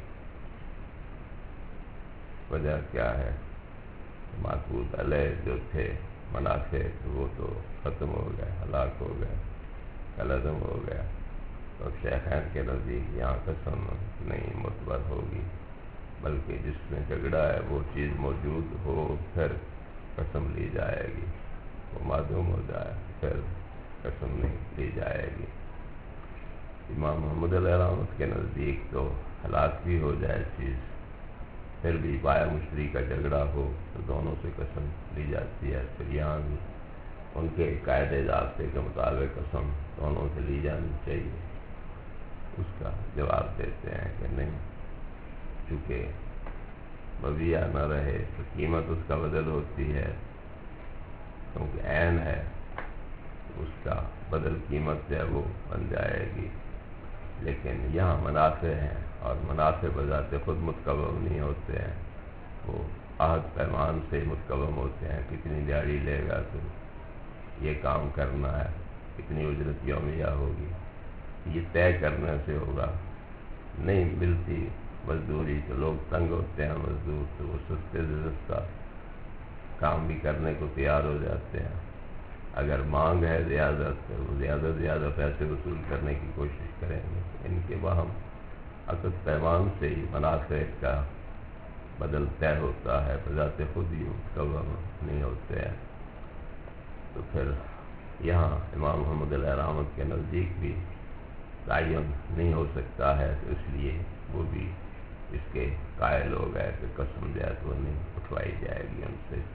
وجہ کیا ہے؟ معقود علیہ جو تھے منافع وہ تو ختم ہو گئے، ہلاک ہو گئے، لازم ہو گیا، تو شیخین کے نزدیک یہاں قسم نہیں معتبر ہوگی، بلکہ جس میں جھگڑا ہے وہ چیز موجود ہو پھر قسم لی جائے گی، وہ معدوم ہو جائے پھر قسم نہیں لی جائے گی۔ امام محمد علیہ رحمت کے نزدیک تو ہلاک بھی ہو جائے چیز پھر بھی بائع مشتری کا جھگڑا ہو تو دونوں سے قسم لی جاتی ہے، پھر یہاں بھی ان کے قاعدے ضابطے کے مطابق قسم دونوں سے لی جانی چاہیے۔ اس کا جواب دیتے ہیں کہ نہیں، چونکہ مبیع نہ رہے تو قیمت اس کا بدل ہوتی ہے، کیونکہ عین ہے اس کا بدل قیمت جو ہے وہ بن جائے گی، لیکن یہاں منافع ہیں اور منافع بذات خود متقوم نہیں ہوتے ہیں، وہ عہد پیمان سے متقوم ہوتے ہیں، کتنی دیہڑی لے گا تو یہ کام کرنا ہے، کتنی اجرت یومیہ ہوگی، یہ طے کرنے سے ہوگا۔ نہیں ملتی مزدوری تو لوگ تنگ ہوتے ہیں، مزدور تو وہ سستے سے سستا کام بھی کرنے کو تیار ہو جاتے ہیں، اگر مانگ ہے زیادہ تو وہ زیادہ سے زیادہ پیسے وصول کرنے کی کوشش کریں گے۔ ان کے باہم عقد پیمان سے ہی منافع کا بدل طے ہوتا ہے، بذات خود ہی متقوم نہیں ہوتے ہیں، تو پھر یہاں امام محمد علیہ رحمت کے نزدیک بھی تعین نہیں ہو سکتا ہے، تو اس لیے وہ بھی اس کے قائل ہو گئے کہ قسم جو ہے تو نہیں اٹھوائی جائے گی ان سے۔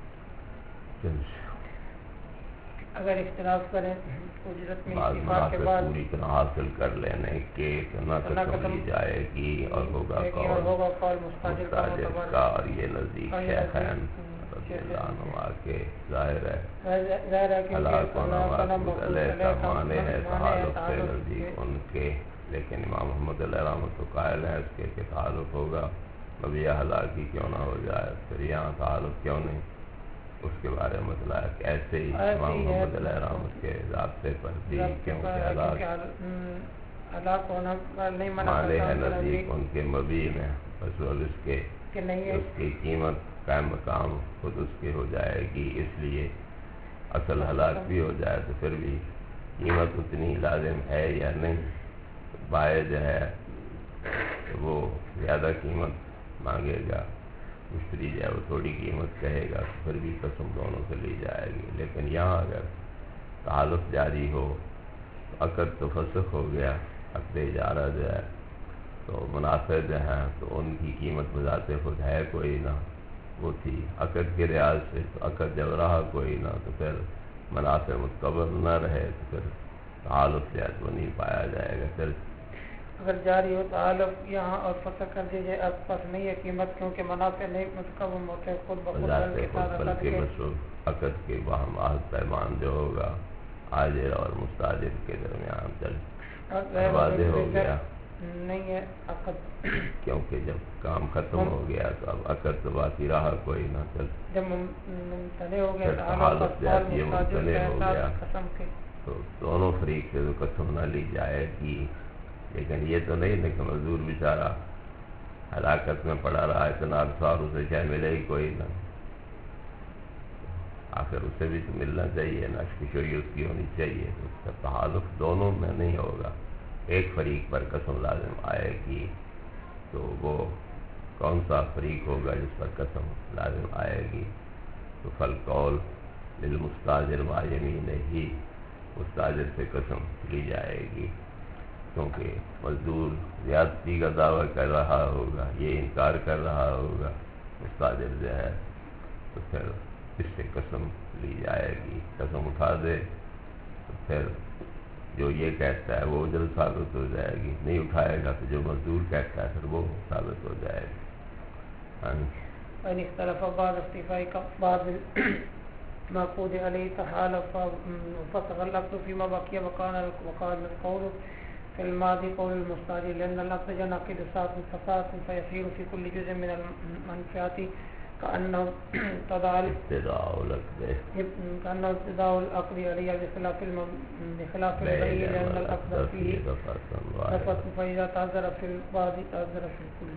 اگر اختلاف کریں اجرت میں بعض اتفاق کے منافع بعد پوری طرح حاصل کر لینے کے نہ قسم لی جائے گی، اور ہوگا قول مستاجر کا، اور یہ نزدیک شیخین رضی اللہ عنہ کے ظاہر ہے ہلاک ہونا معقود علیہ کا معنی ہے تحالف سے نزدیک ان کے، لیکن امام محمد علیہ رحمت تو قائل ہے اس کے کہ تحالف ہوگا، مبیع ہلاکی کیوں نہ ہو جائے، پھر یہاں تحالف کیوں نہیں، اس کے بارے میں مطلع ہے کہ ایسے ہی امام محمد علیہ رحمت کے ضابطے پر بھی کیونکہ ہلاک ہونا نہیں مانے ہے نزدیک ان کے مبیع میں، بس اس کے اس کی قیمت قائم مقام خود اس کے ہو جائے گی، اس لیے اصل ہلاک بھی ہو جائے تو پھر بھی قیمت اتنی لازم ہے یا نہیں، بائع جو ہے وہ زیادہ قیمت مانگے گا، مشتری جو ہے وہ تھوڑی قیمت کہے گا، تو پھر بھی قسم دونوں سے لی جائے گی۔ لیکن یہاں اگر تحالف جاری ہو عقد تو فسخ ہو گیا، عقد اجارہ جو ہے تو منافع جو ہیں تو ان کی قیمت بذات خود ہے کوئی نہ، وہ تھی عقد کے لحاظ سے، تو عقد جب رہا کوئی نہ تو پھر منافع متقبل نہ رہے تو پھر تعالف جائز وہ نہیں پایا جائے گا۔ پھر اگر جاری ہو تعالف یہاں اور فسخ کر دیجیے، اب پس نہیں ہے قیمت کیونکہ منافع نہیں متقبل ہوتے خود بخود بذات خود، بلکہ مصروف عقد کے باہم عہد پیمان جو ہوگا آجر اور مستاجر کے درمیان چل واضح ہو گیا نہیں ہے عقد، کیونکہ جب کام ختم ہو گیا تو اب عقد تو باقی رہا کوئی نہ، چل جب ممتنع ہو گیا تحالف جیسی یہ ممتنع ہو گیا قسم کے تو دونوں فریق سے تو قسم نہ لی جائے گی۔ لیکن یہ تو نہیں کہ مزدور بیچارہ ہلاکت میں پڑا رہا اتنا عرصہ اور اسے شاید ملے ہی کوئی نہ، آخر اسے بھی تو ملنا چاہیے، نشکشوئی اس کی ہونی چاہیے، تو اس کا تحالف دونوں میں نہیں ہوگا، ایک فریق پر قسم لازم آئے گی۔ تو وہ کون سا فریق ہوگا جس پر قسم لازم آئے گی؟ تو فالقول للمستاجر ما یمینہ، مستاجر سے قسم لی جائے گی، کیونکہ مزدور زیادتی کا دعویٰ کر رہا ہوگا، یہ انکار کر رہا ہوگا مستاجر جو ہے، تو پھر اس سے قسم لی جائے گی، قسم اٹھا دے تو پھر جو یہ کہتا ہے وہ اجرت ثابت ہو جائے گی، نہیں اٹھائے گا تو جو مزدور کہتا ہے پھر وہ ثابت ہو جائے گی۔ وإن اختلف بعد استيفاء بعض المعقود عليه تحالف وفسخ العقد فيما بقي وكان القول في الماضي قول المستاجر لأن العقد ينعقد ساعة فساعة فيصير في كل جزء من المنفعة كأنه ابتداء العقد عليه بخلاف البيع لأن العقد فيه نفس فإذا تعذر في البعض تعذر في الكل۔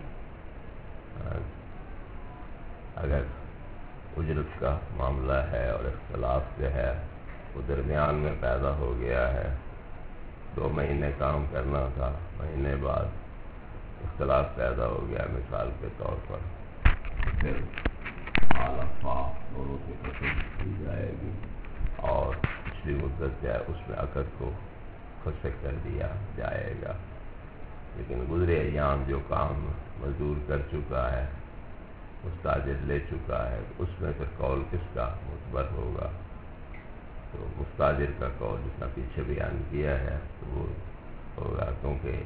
اگر اجرت کا معاملہ ہے اور اختلاف جو ہے وہ درمیان میں پیدا ہو گیا ہے، 2 مہینے کام کرنا تھا، مہینے بعد اختلاف پیدا ہو گیا مثال کے طور پر، پھر حالفا دونوں سے قسم کی جائے گی اور پچھلی مدت جو ہے اس میں عقد کو فسخ کر دیا جائے گا۔ لیکن گزرے ایام جو کام مزدور کر چکا ہے، مستاجر لے چکا ہے، اس میں پھر قول کس کا معتبر ہوگا؟ تو مستاجر کا قول جس نے پیچھے بیان کیا ہے تو وہ ہوگا، کیونکہ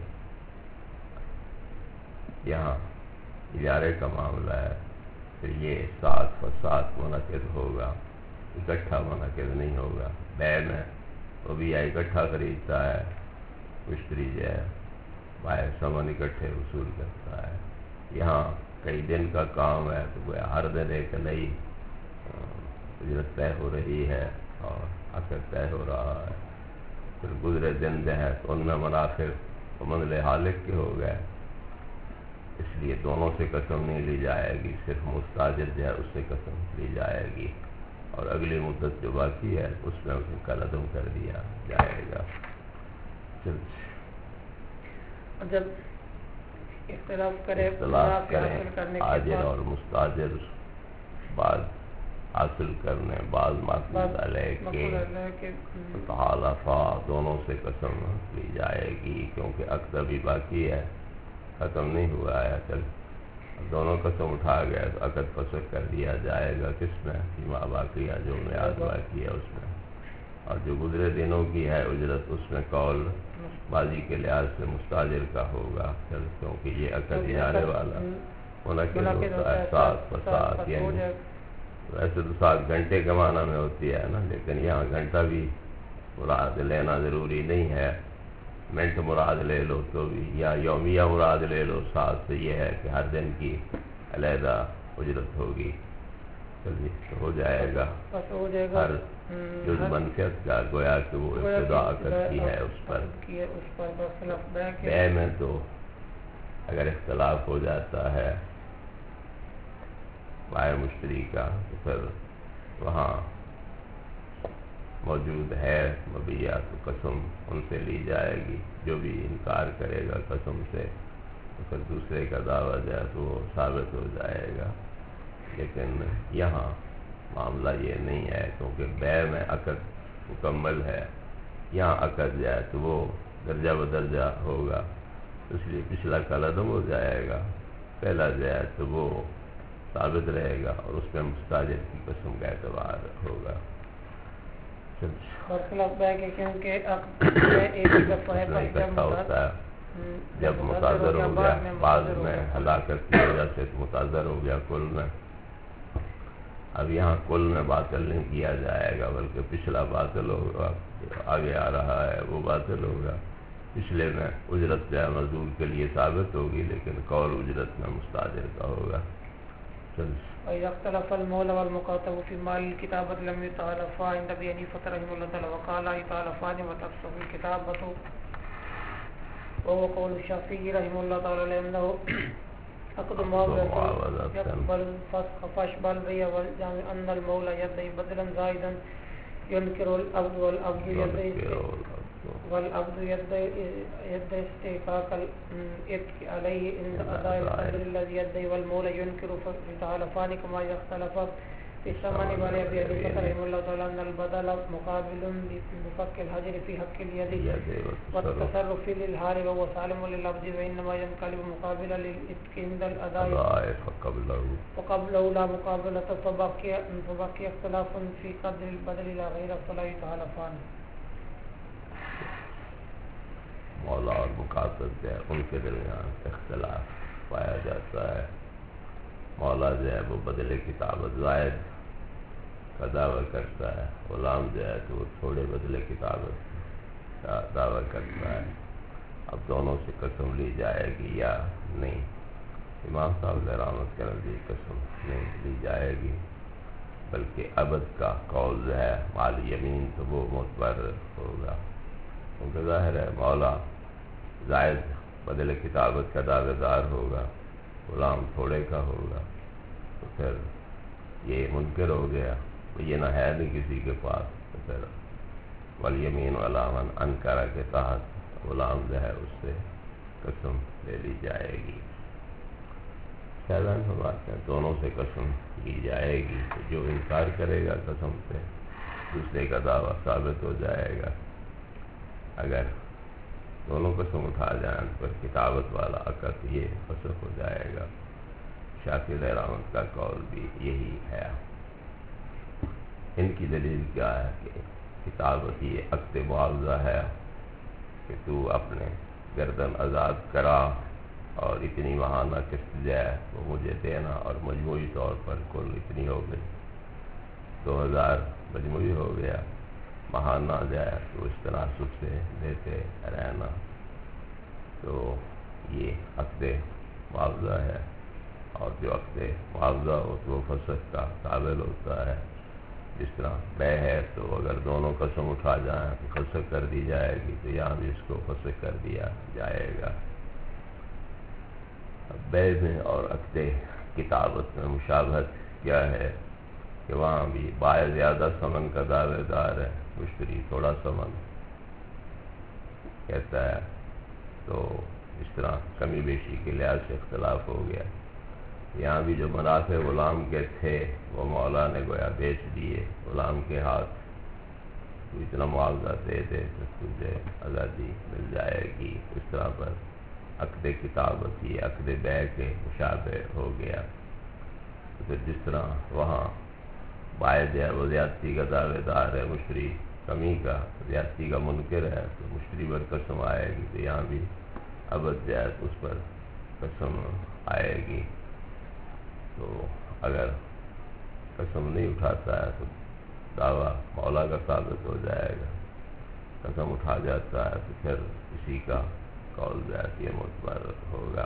یہاں اجارے کا معاملہ ہے، پھر یہ ساتھ فساد منعقد ہوگا، اکٹھا منعقد نہیں ہوگا۔ بے میں وہ بھی یا اکٹھا خریدتا ہے، مشتری جو ہے باہر سامان اکٹھے وصول کرتا ہے، یہاں کئی دن کا کام ہے تو وہ ہر دن ایک نئی اجرت طے ہو رہی ہے اور عقد طے ہو رہا ہے، پھر گزرے دن جو ہے تو ان میں منافع منزل حالق کے ہو گئے، اس لیے دونوں سے قسم نہیں لی جائے گی، صرف مستاجر جو ہے اس سے قسم لی جائے گی اور اگلی مدت جو باقی ہے اس میں اس کا لزم کر دیا جائے گا۔ جب اختلاف کریں آجر اور مستاجر بعد حاصل کرنے بعض معقود علیہ کے تحالفا دونوں سے قسم لی جائے گی، کیونکہ عقد ابھی باقی ہے، ختم نہیں ہوا ہے، چل دونوں قسم اٹھا گئے تو عقد فسخ کر دیا جائے گا کس میں؟ فیما باقی ہے، جو میعاد باقی ہے اس میں، اور جو گزرے دنوں کی ہے اجرت اس میں قول ماضی کے لحاظ سے مستاجر کا ہوگا، کیونکہ یہ عقد اجارے والا منعقد ہوتا ہے ساتھ فساد، یعنی ویسے تو 7 گھنٹے کے معنی میں ہوتی ہے نا، لیکن یہاں گھنٹہ بھی مراد لینا ضروری نہیں ہے، منٹ مراد لے لو تو بھی، یا یومیہ مراد لے لو، ساتھ سے یہ ہے کہ ہر دن کی علیحدہ اجرت ہوگی، چلیے تو ہو جائے گا ہر جز منفیت کا، گویا کہ وہ ابتدا عقد کی ہے اس پر۔ بے میں تو اگر اختلاف ہو جاتا ہے بائع مشتری کا تو پھر وہاں موجود ہے مبیع تو قسم ان سے لی جائے گی، جو بھی انکار کرے گا قسم سے تو پھر دوسرے کا دعویٰ جو ہے تو وہ ثابت ہو جائے گا۔ لیکن یہاں معاملہ یہ نہیں ہے، کیونکہ بے میں عقد مکمل ہے، یہاں عقد جائے تو وہ درجہ بدرجہ ہوگا، اس لیے پچھلا کل عدم ہو جائے گا، پہلا جائے تو وہ ثابت رہے گا اور اس میں مستاجر کی قسم کا اعتبار ہوگا۔ برخلاف ہے کہ کیونکہ ایک ہی دفعہ ہے اکٹھا ہوتا ہے، جب متاثر ہو گیا بعد میں ہلاکت کی وجہ سے متاثر ہو گیا کل میں، اب یہاں کل میں باطل نہیں کیا جائے گا بلکہ پچھلا باطل ہوگا، آگے آ رہا ہے وہ باطل ہوگا۔ پچھلے میں اجرت جو ہے مزدور کے لیے ثابت ہوگی لیکن قول اجرت میں مستاجر کا ہوگا۔ وإذا اختلف المولى والمكاتب في مال الكتابة لم يتعارفا عند أبي حنيفة رحمه الله تعالى وقال يتعارفان وتفسخ الكتابة، وهو قول الشافعي رحمه الله تعالى لأنه عقد معاوضة يقبل الفسخ فأشبه البيع والجامع أن المولى يدعي بدلا زائدا ينكر العبد والعبد يدعي استحقاق الإبك عليه عند أداء القدر الذي يدعي والمولى ينكر فيتعارفان كما يختلف في الثمن ولي أبي حنيفة رحمه الله تعالى أن البدل مقابل بفك الحجر في حق اليد والتصرف للحال وهو سالم للعبد وإنما ينقلب مقابلا للإبك عند الأداء وقبله لا مقابلة فبقي اختلاف في قدر البدل لا غير فلا يتعارفان۔ مولا اور مکاتب جو ہے ان کے درمیان اختلاف پایا جاتا ہے۔ مولا جو ہے وہ بدل کتابت زائد کا دعویٰ کرتا ہے، غلام جو ہے تو وہ تھوڑے بدل کتابت کا دعویٰ کرتا ہے۔ اب دونوں سے قسم لی جائے گی یا نہیں؟ امام صاحب رحمت کے نزدیک قسم نہیں لی جائے گی بلکہ عبد کا قول جو ہے مال یمین تو وہ معتبر ہوگا، کیونکہ ظاہر ہے مولا زائد بدل کتابت کا دعوے دار ہوگا، غلام تھوڑے کا ہوگا، تو پھر یہ منکر ہو گیا، یہ نہ ہے نہیں کسی کے پاس، تو پھر والیمین علی من انکر کے تحت غلام جو ہے اس سے قسم لے لی جائے گی۔ شاہدان فرماتے ہیں دونوں سے قسم لی جائے گی، تو جو انکار کرے گا قسم سے دوسرے کا دعویٰ ثابت ہو جائے گا۔ اگر دونوں قسم اٹھا جائیں پر کتابت والا عقد یہ فسخ ہو جائے گا۔ شافعی رحمت کا قول بھی یہی ہے۔ ان کی دلیل کیا ہے کہ کتابت یہ عقد معاوضہ ہے کہ تو اپنے گردن آزاد کرا اور اتنی ماہانہ قسط جائے وہ مجھے دینا، اور مجموعی طور پر کل اتنی ہو گئی، 2000 مجموعی ہو گیا، ماہانہ جائے تو اس تناسب سے دیتے رہنا، تو یہ عقد معاوضہ ہے۔ اور جو عقد معاوضہ ہو تو وہ فسخ کا قابل ہوتا ہے۔ جس طرح بے ہے تو اگر دونوں قسم اٹھا جائیں تو فسخ کر دی جائے گی، تو یہاں بھی اس کو فسخ کر دیا جائے گا۔ بے میں اور عقد کتابت میں مشابہت کیا ہے کہ وہاں بھی بائع زیادہ ثمن کا دعوے دار ہے، مشتری تھوڑا ثمن کہتا ہے، تو اس طرح کمی بیشی کے لحاظ سے اختلاف ہو گیا۔ یہاں بھی جو منافع غلام کے تھے وہ مولا نے گویا بیچ دیے غلام کے ہاتھ، تو اتنا معاوضہ دے دے تو تجھے آزادی مل جائے گی۔ اس طرح پر عقد کتابت یہ عقد بیع کے مشابہ ہو گیا۔ تو پھر جس طرح وہاں بائع جو ہے وہ زیادتی کا دعوے دار ہے، مشتری کمی کا زیادتی کا منکر ہے، تو مشتری پر قسم آئے گی، تو یہاں بھی عبد جو ہے اس پر قسم آئے گی۔ تو اگر قسم نہیں اٹھاتا ہے تو دعویٰ مولا کا ثابت ہو جائے گا، قسم اٹھا جاتا ہے تو پھر اسی کا قول جو ہے یہ معتبر ہوگا۔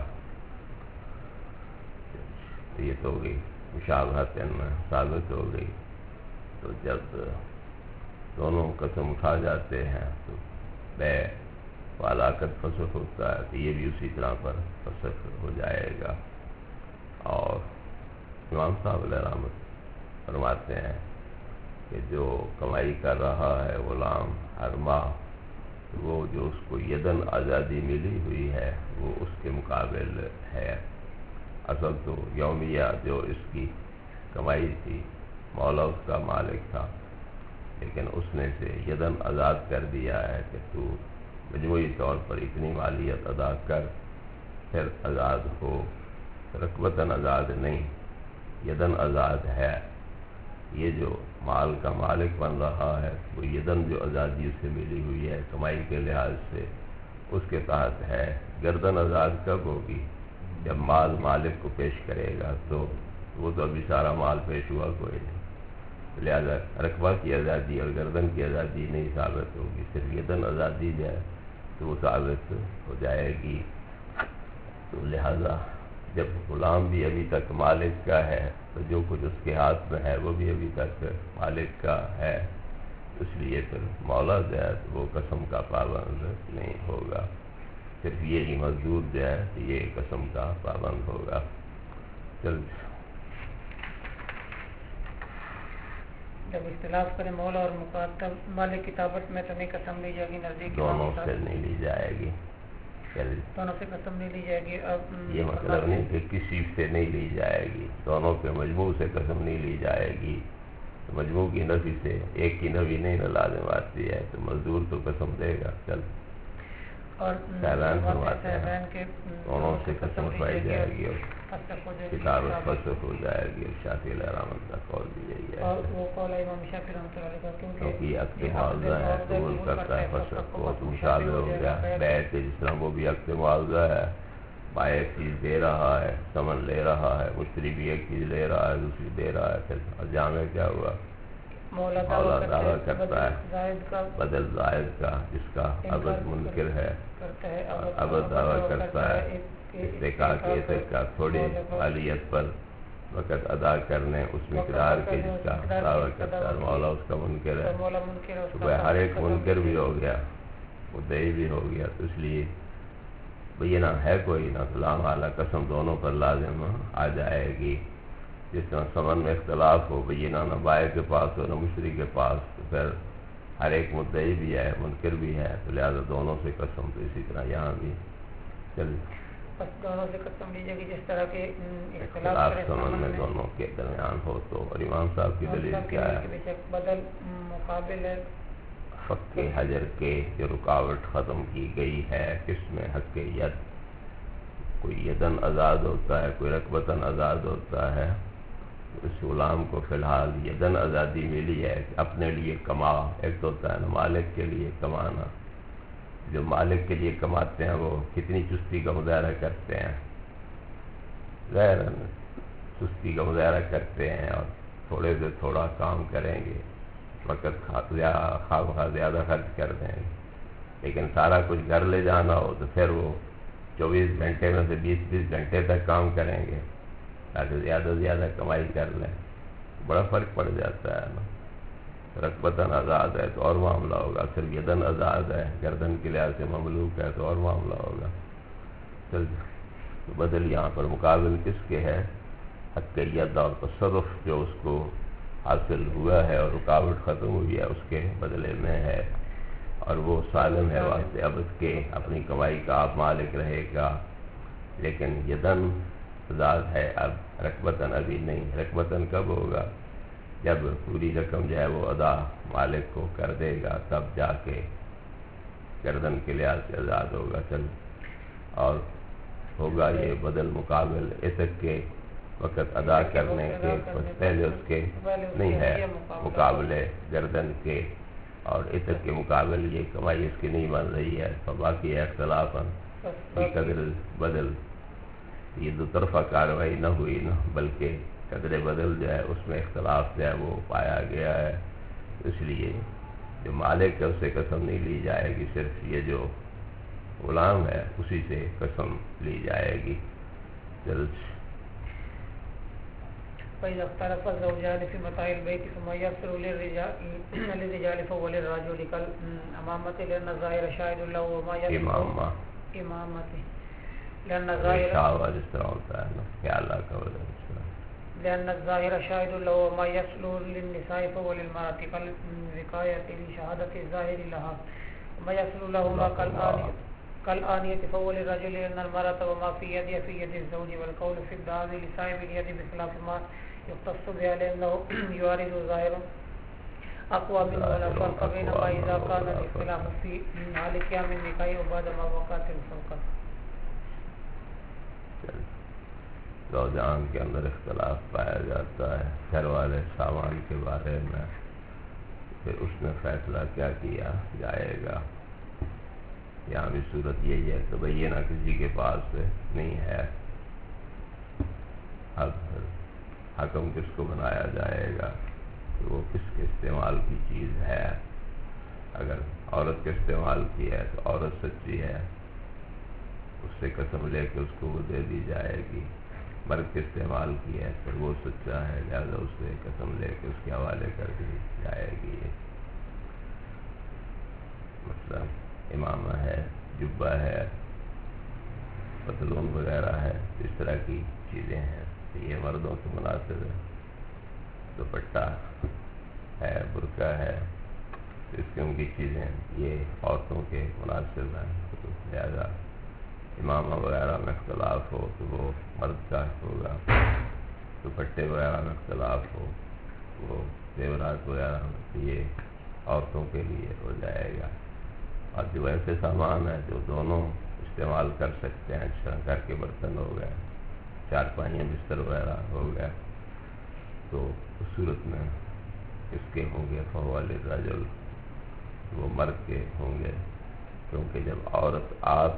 یہ تو ہوگی مشابہت ان میں ثابت ہو گئی۔ تو جب دونوں قسم اٹھا جاتے ہیں تو بے والا عقد فسخ ہوتا ہے، تو یہ بھی اسی طرح پر فسخ ہو جائے گا۔ اور امام صاحب علیہ رحمت فرماتے ہیں کہ جو کمائی کر رہا ہے غلام ہر ماہ، وہ جو اس کو یدن آزادی ملی ہوئی ہے وہ اس کے مقابل ہے۔ اصل تو یومیہ جو اس کی کمائی تھی مولا اس کا مالک تھا، لیکن اس نے سے یدن آزاد کر دیا ہے کہ تو مجموعی طور پر اتنی مالیت ادا کر پھر آزاد ہو، رقبتاً آزاد نہیں، یدن آزاد ہے۔ یہ جو مال کا مالک بن رہا ہے وہ یدن جو آزادی سے ملی ہوئی ہے کمائی کے لحاظ سے اس کے تحت ہے۔ گردن آزاد کب ہوگی؟ جب مال مالک کو پیش کرے گا، تو وہ تو ابھی سارا مال پیش ہوا کوئی نہیں، لہذا رقبہ کی آزادی اور گردن کی آزادی نہیں ثابت ہوگی، صرف یدن آزادی جو ہے تو وہ ثابت ہو جائے گی۔ تو لہذا جب غلام بھی ابھی تک مالک کا ہے تو جو کچھ اس کے ہاتھ میں ہے وہ بھی ابھی تک مالک کا ہے، اس لیے پھر مولا جو ہے تو وہ قسم کا پابند نہیں ہوگا، صرف یہی مزدور جو ہے یہ قسم کا پابند ہوگا۔ چل جب اختلاف کرے مولا اور مکاتب مالک کتابت میں تو نہیں قسم لی جائے گی، نزدیک دونوں سے نہیں لی جائے گی، دونوں سے قسم نہیں لی جائے گی۔ اب یہ مطلب نہیں کہ کسی سے نہیں لی جائے گی، دونوں کے مجموع سے قسم نہیں لی جائے گی۔ مجموع کی نفی سے ایک کی نفی نہیں نہ لازم آتی ہے، تو مزدور تو قسم دے گا۔ چل اور فرماتے ہیں دونوں سے قسم کھائی جائے گی اور کتاب فسخ ہو جائے گی، اور شافعی علیہ رحمۃ کا قول بھی یہی ہے، اور وہ قول امام شافعی رحمۃ اللہ علیہ کا کیونکہ یہ عقد معاوضہ ہے قبول کرتا ہے فسخ کو، تو مشابہ ہو گیا بیع کے، جس طرح وہ بھی عقد معاوضہ ہے، بائع ایک چیز دے رہا ہے، ثمن لے رہا ہے، مشتری بھی ایک چیز لے رہا ہے دوسری دے رہا ہے، پھر جامع کیا ہوا؟ مولا دعویٰ کرتا ہے بدل زائد کا، جس کا عبد منکر ہے، عبد دعویٰ کرتا ہے استحقاق کے عتق کا تھوڑی مالیت پر وقت ادا کرنے اس مقدار کے جس کا دعویٰ کرتا ہے، مولا اس کا منکر ہے، تو ہر ایک منکر بھی ہو گیا، مدعی بھی ہو گیا، تو اس لیے بینہ ہے کوئی نہ، تو لام اعلیٰ قسم دونوں پر لازم آ جائے گی۔ جس طرح ثمن میں اختلاف ہو، بینہ نہ بائع کے پاس ہو نہ مشتری کے پاس، تو پھر ہر ایک مدعی بھی ہے منکر بھی ہے، تو لہذا دونوں سے قسم، تو اسی طرح یہاں بھی چل دونوں سے قسم لیجیے کہ جس طرح کے اختلاف ثمن میں دونوں کے درمیان ہو تو۔ اور امام صاحب کی دلیل کیا ہے؟ بدل مقابل ہے فق حجر کے، جو رکاوٹ ختم کی گئی ہے کس میں؟ حق ید، کوئی یدن آزاد ہوتا ہے کوئی رقبتاً آزاد ہوتا ہے، اس غلام کو فی الحال یدن آزادی ملی ہے کہ اپنے لیے کما، ایک تو ہوتا ہے نا مالک کے لیے کمانا، جو مالک کے لیے کماتے ہیں وہ کتنی چستی کا مظاہرہ کرتے ہیں، ظاہر ہے نا چستی کا مظاہرہ کرتے ہیں، اور تھوڑے سے تھوڑا کام کریں گے، وقت خواہ زیادہ خرچ کر دیں گے، لیکن سارا کچھ گھر لے جانا ہو تو پھر وہ 24 گھنٹے میں سے 20 گھنٹے تک کام کریں گے تاکہ زیادہ سے زیادہ کمائی کر لیں، بڑا فرق پڑ جاتا ہے نا۔ رقبتاً آزاد ہے تو اور معاملہ ہوگا، صرف یدن آزاد ہے گردن کے لحاظ سے مملوک ہے تو اور معاملہ ہوگا۔ چل بدل یہاں پر مقابل کس کے ہے؟ حق ید اور تصرف جو اس کو حاصل ہوا ہے اور رکاوٹ ختم ہوئی ہے اس کے بدلے میں ہے، اور وہ سالم ہے واسطے ابد کے، اپنی کمائی کا آپ مالک رہے گا، لیکن یدن آزاد ہے، اب رقبتاً ابھی نہیں۔ رقبتاً کب ہوگا؟ جب پوری رقم جو ہے وہ ادا مالک کو کر دے گا، تب جا کے گردن کے لحاظ سے آزاد ہوگا۔ چل اور ہوگا یہ بدل مقابل عتق کے وقت ادا کرنے کے پہلے اس کے نہیں ہے مقابلے گردن کے، اور عتق کے مقابل یہ کمائی اس کی نہیں بن رہی ہے، تو باقی اختلاف قدر بدل، یہ دو طرفہ کاروائی نہ ہوئی نا، بلکہ قدر بدل جو ہے اس میں اختلاف جو ہے وہ پایا گیا ہے، اس لیے جو مالک ہے اس سے قسم نہیں لی جائے گی، صرف یہ جو غلام ہے اسی سے قسم لی جائے گی۔ چل فإذا اختلف الزوجان في متاع البيت ثم يصل للرجال فوللرجل كالأمامة لأن الظاهر شاهد له وما يصل إمامته لأن الظاهر شاهد له وما يصل للنساء فوللمرأة كالوقاية لشهادة الظاهر لها وما يصل لهما كالآنية فوللرجل لأن المرأة وما في يدها في يد الزوج والقول في الدعوى لصاحب اليد بخلاف ما يختص بها لأنه يعارض ظاهرا اقوام ولا فرق بین ما اذا كان الاختلاف في حال قيام النکاح وبعد ما وقعت الفرقه. زوجان کے اندر اختلاف پایا جاتا ہے گھر والے سامان کے بارے میں، پھر اس نے فیصلہ کیا کیا جائے گا. یہاں بھی صورت یہی ہے کہ بینہ کسی کے پاس نہیں ہے، حکم کس کو بنایا جائے گا کہ وہ کس کے استعمال کی چیز ہے. اگر عورت کے استعمال کی ہے تو عورت سچی ہے، اس سے قسم لے کے اس کو وہ دے دی جائے گی. مرد کے استعمال کی ہے پھر وہ سچا ہے، لہذا اس سے قسم لے کے اس کے حوالے کر دی جائے گی. مثلا امامہ ہے، جبہ ہے، پتلون وغیرہ ہے، اس طرح کی چیزیں ہیں، یہ مردوں کے مناسب ہے. دوپٹہ ہے، برقع ہے، اس قسم کی چیزیں یہ عورتوں کے مناسب ہیں. لہذا امامہ وغیرہ میں اختلاف ہو تو وہ مرد کا ہوگا، دوپٹے وغیرہ میں اختلاف ہو وہ زیورات وغیرہ میں یہ عورتوں کے لیے ہو جائے گا. اور جو ایسے سامان ہیں جو دونوں استعمال کر سکتے ہیں، جس طرح گھر کے برتن ہو گئے، چارپائیاں بستر وغیرہ ہو گئے، تو اس صورت میں اس کے ہوں گے فوال الرجل، وہ مرد کے ہوں گے. کیونکہ جب عورت آپ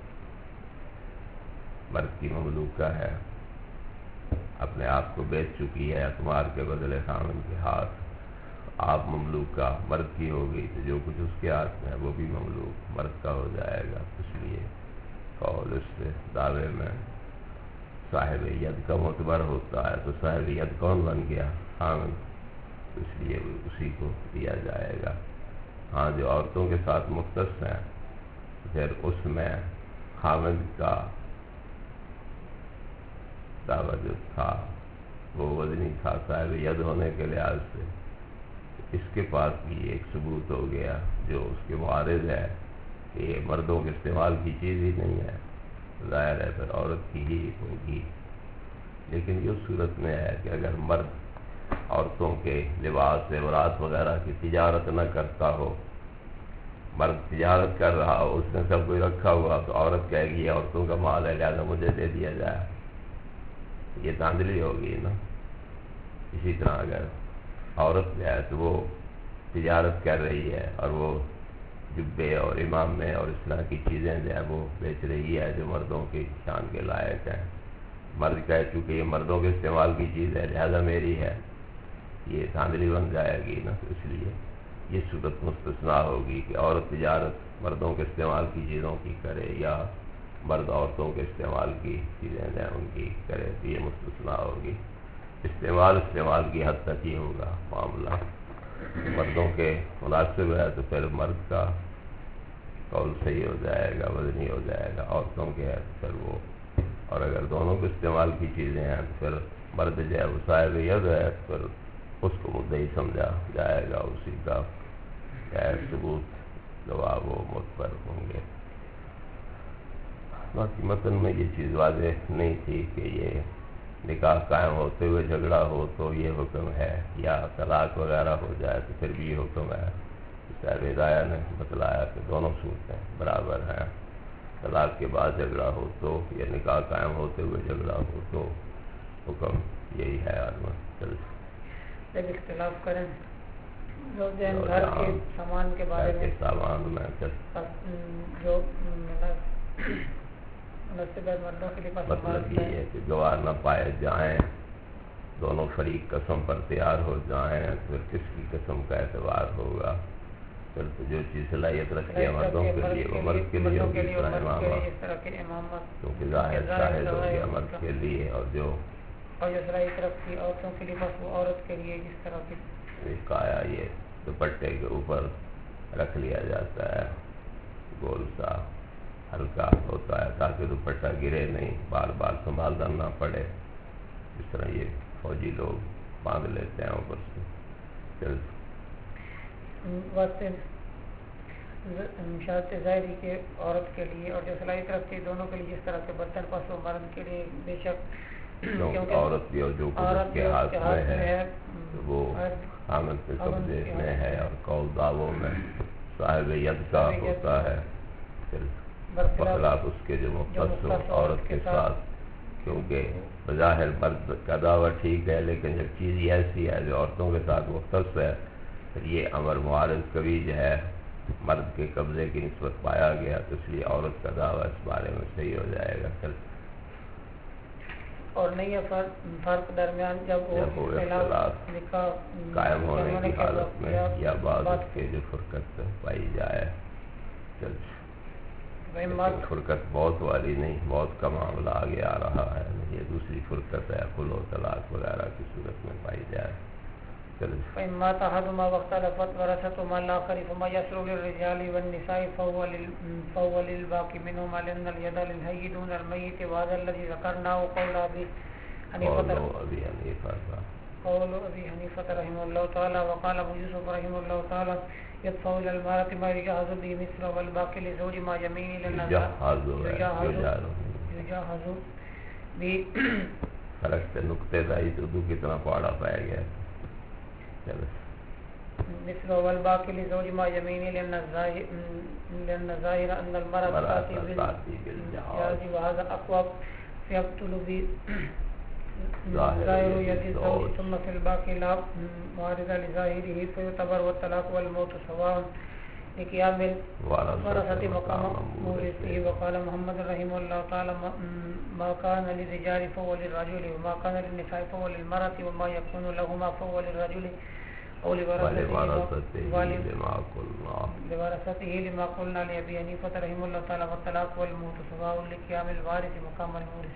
مرد کی مملوکہ ہے، اپنے آپ کو بیچ چکی ہے اعتماد کے بدلے خامن کے ہاتھ، آپ مملوکہ مرد کی ہوگی تو جو کچھ اس کے ہاتھ میں ہے وہ بھی مملوک مرد کا ہو جائے گا. اس لیے قول اس دعوے میں صاحب ید کا معتبر ہوتا ہے، تو صاحب ید کون بن گیا؟ خامن. اس لیے اسی کو دیا جائے گا. ہاں جو عورتوں کے ساتھ مختص ہیں پھر اس میں خامن کا دعویٰ جو تھا وہ وزنی تھا صاحب ید ہونے کے لحاظ سے. اس کے پاس بھی ایک ثبوت ہو گیا جو اس کے معارض ہے کہ یہ مردوں کے استعمال کی چیز ہی نہیں ہے، ظاہر ہے پھر عورت کی ہی ہوگی. لیکن یہ صورت میں ہے کہ اگر مرد عورتوں کے لباس زیورات وغیرہ کی تجارت نہ کرتا ہو، مرد تجارت کر رہا ہو، اس نے سب کوئی رکھا ہوا، تو عورت کہے گی یہ عورتوں کا مال ہے لہذا مجھے دے دیا جائے، یہ دھاندلی ہوگی نا. اسی طرح اگر عورت جو ہے تو وہ تجارت کر رہی ہے اور وہ جبے اور امامے اور اس طرح کی چیزیں جو ہے وہ بیچ رہی ہے جو مردوں کی شان کے لائق ہیں، مرد کہہ چونکہ یہ مردوں کے استعمال کی چیز ہے لہذا میری ہے، یہ دھاندلی بن جائے گی نا. اس لیے یہ صورت مستثنا ہوگی کہ عورت تجارت مردوں کے استعمال کی چیزوں کی کرے یا مرد عورتوں کے استعمال کی چیزیں جو ہیں ان کی کرے، تو یہ مستثنا ہوگی. استعمال کی حد تک ہی ہوگا معاملہ. مردوں کے مناسب ہے تو پھر مرد کا قول صحیح ہو جائے گا، وزنی ہو جائے گا. عورتوں کے ہے تو پھر وہ، اور اگر دونوں کے استعمال کی چیزیں ہیں تو پھر مرد جو ہے وہ صاحب ید ہے، پھر اس کو مدعی سمجھا جائے گا، اسی کا ثبوت گواہ وہ معتبر ہوں گے. باقی متن میں یہ چیز واضح نہیں تھی کہ یہ نکاح قائم ہوتے ہوئے جھگڑا ہو تو یہ حکم ہے، یا طلاق وغیرہ ہو جائے تو پھر بھی یہ حکم ہے. صاحب ہدایہ نے بتلایا کہ دونوں صورتیں برابر ہیں. طلاق کے بعد جھگڑا ہو تو یا نکاح قائم ہوتے ہوئے جھگڑا ہو تو حکم یہی ہے. جب اختلاف کریں گھر کے سامان کے بارے میں، سامان میں جو مطلب یہ ہے کہ گواہ نہ پائے جائیں، دونوں فریق قسم پر تیار ہو جائیں، پھر کس کی قسم کا اعتبار ہوگا؟ پھر تو جو چیز صلاحیت رکھتی ہے مردوں کے لیے وہ مرد کے لیے ہوگی، کیونکہ ظاہر شاہد ہو گیا مرد کے لیے، اور جو صلاحیت رکھتی ہے عورتوں کے لیے بس وہ عورت کے لیے جس طرح کی کایا یہ دوپٹے کے اوپر رکھ لیا جاتا ہے، گول سا ہلکا ہوتا ہے تاکہ دوپٹہ گرے نہیں، بار بار سنبھالنا نہ پڑے. اس طرح یہ فوجی لوگ باندھ لیتے ہیں اوپر سے. شرط ظاہری کے عورت کے لیے اور جو صلاحیت رکھتی ہے دونوں کے لیے، جس طرح کے برتن پس و مرد کے لیے بے شک کیونکہ عورت کی اور جو کچھ اس کے ہاتھ میں ہے وہ خامد کے قبضے میں ہے، اور قول دعووں میں صاحب ید کا ہوتا ہے بخلاف اس کے جو مختص ہو عورت کے ساتھ، کیونکہ بظاہر مرد کا دعویٰ ٹھیک ہے، لیکن جب چیز ایسی ہے جو عورتوں کے ساتھ مختص ہے، پھر یہ امر معارض کبھی جو ہے مرد کے قبضے کی نسبت پایا گیا، تو اس لیے عورت کا دعویٰ اس بارے میں صحیح ہو جائے گا۔ اور نہیں ہے فرق درمیان جب وہ اختلاف قائم ہونے کی حالت میں یا بعد اس کے جو فرقت پائی جائے، فرقت بہت والی نہیں، بہت کا معاملہ آگے آ رہا ہے، یہ دوسری فرقت ہے خلع و طلاق وغیرہ کی صورت میں پائی جائے۔ فإما تحدما واختلفت ورثتهما الآخر فما يسر للرجال والنساء فهو للباقي منهما لأن اليد للحي دون الميت، وهذا الذي ذكرناه قول أبي حنيفة رحمه الله تعالى، وقال أبو يوسف رحمه الله تعالى يدفع إلى المرأة ما يجهز به مثله، والباقي لزوج ما يمين يجهز به۔ فرق سے نقطے دائی اردو کتنا پاڑا پایا گیا مثل والباقي لزوج ما يمين لأن الظاهر أن المرأة تأتي بالجهاز وهذا أقوى فيبطل ظاهر يد الزوج، ثم في الباقي لا معارض لظاهره فيعتبر والطلاق والموت سواء لقيام الورثة مقام مورثه۔ وقال محمد رحمه الله تعالى ما كان للرجال فهو للرجل، وما كان للنساء فهو للمرأة، وما يكون لهما فهو للرجل أو لورثته لما قلنا لأبي حنيفة رحمه الله تعالى والطلاق والموت سواء لقيام الوارث مقام المورث۔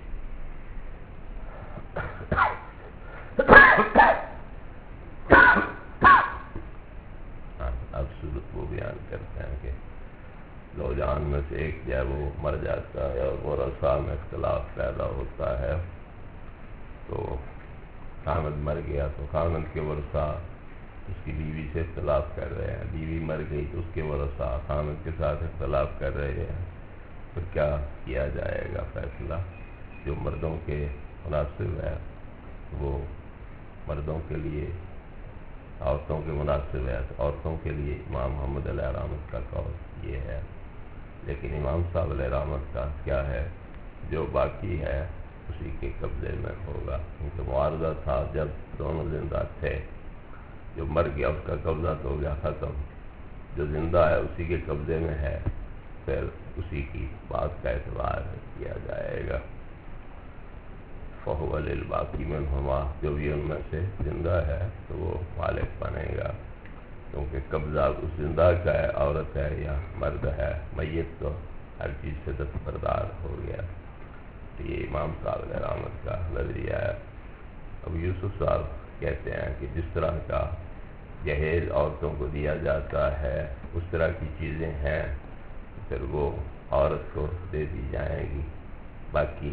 اب صورت وہ بیان کرتے ہیں کہ زوجان میں سے ایک جو ہے وہ مر جاتا ہے اور ورثاء میں اختلاف پیدا ہوتا ہے، تو خامد مر گیا تو خامد کے ورثاء اس کی بیوی سے اختلاف کر رہے ہیں، بیوی مر گئی تو اس کے ورثاء خامد کے ساتھ اختلاف کر رہے ہیں، پھر کیا کیا جائے گا؟ فیصلہ جو مردوں کے مناسب ہے وہ مردوں کے لیے، عورتوں کے مناسب ہے عورتوں کے لیے امام محمد علیہ رحمت کا قول یہ ہے، لیکن امام صاحب علیہ رحمت کا کیا ہے؟ جو باقی ہے اسی کے قبضے میں ہوگا، کیونکہ معارضہ تھا جب دونوں زندہ تھے، جو مر گیا اس کا قبضہ تو ہو گیا ختم، جو زندہ ہے اسی کے قبضے میں ہے، پھر اسی کی بات کا اعتبار کیا جائے گا۔ فَهُوَ لِلْبَاقِي مِنْهُمَا، جو بھی ان میں سے زندہ ہے تو وہ مالک بنے گا، کیونکہ قبضہ اس زندہ کا ہے، عورت ہے یا مرد ہے، میت تو ہر چیز سے دستبردار ہو گیا۔ تو یہ امام صاحب علیہ رحمت کا نظریہ ہے۔ اب یوسف صاحب کہتے ہیں کہ جس طرح کا جہیز عورتوں کو دیا جاتا ہے اس طرح کی چیزیں ہیں، پھر وہ عورت کو دے دی جائیں گی، باقی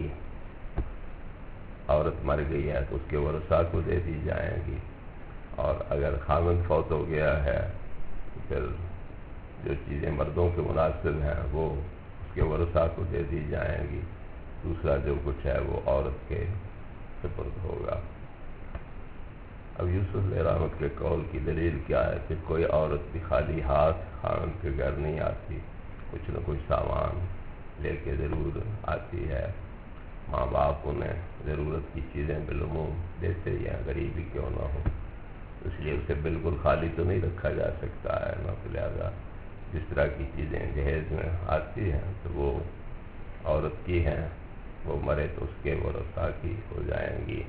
عورت مر گئی ہے تو اس کے ورثاء کو دے دی جائیں گی، اور اگر خاوند فوت ہو گیا ہے تو پھر جو چیزیں مردوں کے مناسب ہیں وہ اس کے ورثاء کو دے دی جائیں گی، دوسرا جو کچھ ہے وہ عورت کے سپرد ہوگا۔ اب یوسف علیہ رحمت کے قول کی دلیل کیا ہے کہ کوئی عورت بھی خالی ہاتھ خاوند کے گھر نہیں آتی، کچھ نہ کچھ سامان لے کے ضرور آتی ہے، ماں باپ انہیں ضرورت کی چیزیں بالعموم دیتے ہی ہیں، غریبی کیوں نہ ہو، اس لیے اسے بالکل خالی تو نہیں رکھا جا سکتا ہے، نہ تو لہٰذا جس طرح کی چیزیں جہیز میں آتی ہیں تو وہ عورت کی ہیں، وہ مرے تو اس کے ورثاء کی ہو جائیں گی۔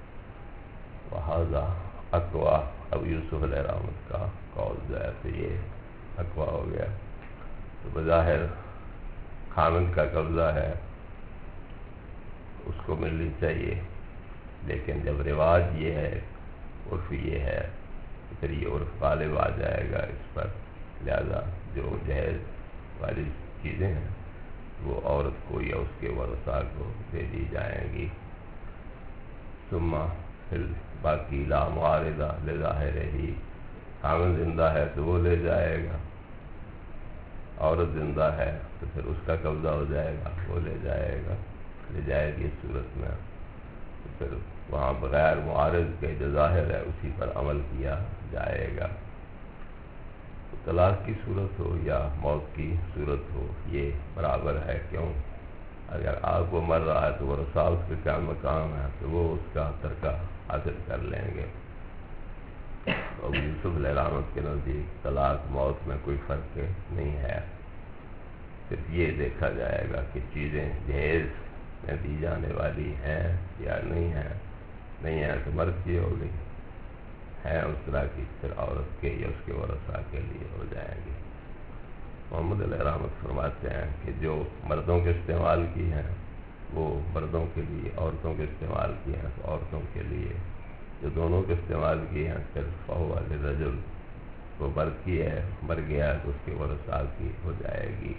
وہذا اقوا، اب یوسف علیہ رحمت کا قول جو ہے تو یہ اقوا ہو گیا، تو بظاہر خاوند کا قبضہ ہے اس کو ملنی چاہیے، لیکن جب رواج یہ ہے، عرف یہ ہے، پھر یہ عرف غالب آ جائے گا اس پر، لہذا جو جہیز والی چیزیں ہیں وہ عورت کو یا اس کے ورثاء کو دے دی جائیں گی۔ ثم پھر باقی لا معارضہ لظاہر ہی، خاوند زندہ ہے تو وہ لے جائے گا، عورت زندہ ہے تو پھر اس کا قبضہ ہو جائے گا، وہ لے جائے گی اس صورت میں۔ تو پھر وہاں بغیر معارض کے جو ظاہر ہے اسی پر عمل کیا جائے گا. تو طلاق کی صورت ہو یا موت کی صورت ہو یہ برابر ہے. کیوں؟ اگر آپ وہ مر رہا ہے تو وہ رسال اس کے کیا مقام ہے تو وہ اس کا ترکہ حاصل کر لیں گے. ابو یوسف علیہ رحمت کے نزدیک طلاق موت میں کوئی فرق نہیں ہے. صرف یہ دیکھا جائے گا کہ چیزیں جہیز میں دی جانے والی ہیں یا نہیں ہیں. نہیں ہے تو مرد کی ہو گئی، ہے اس طرح کی پھر عورت کے یا اس کے ورثاء کے لیے ہو جائے گی. محمد علیہ رحمت فرماتے ہیں کہ جو مردوں کے استعمال کی ہیں وہ مردوں کے لیے، عورتوں کے استعمال کی ہیں تو عورتوں کے لیے، جو دونوں کے استعمال کی ہیں صرف فہو للرجل، وہ مرد کی ہے، مر گیا ہے تو اس کے ورثاء کی ہو جائے گی.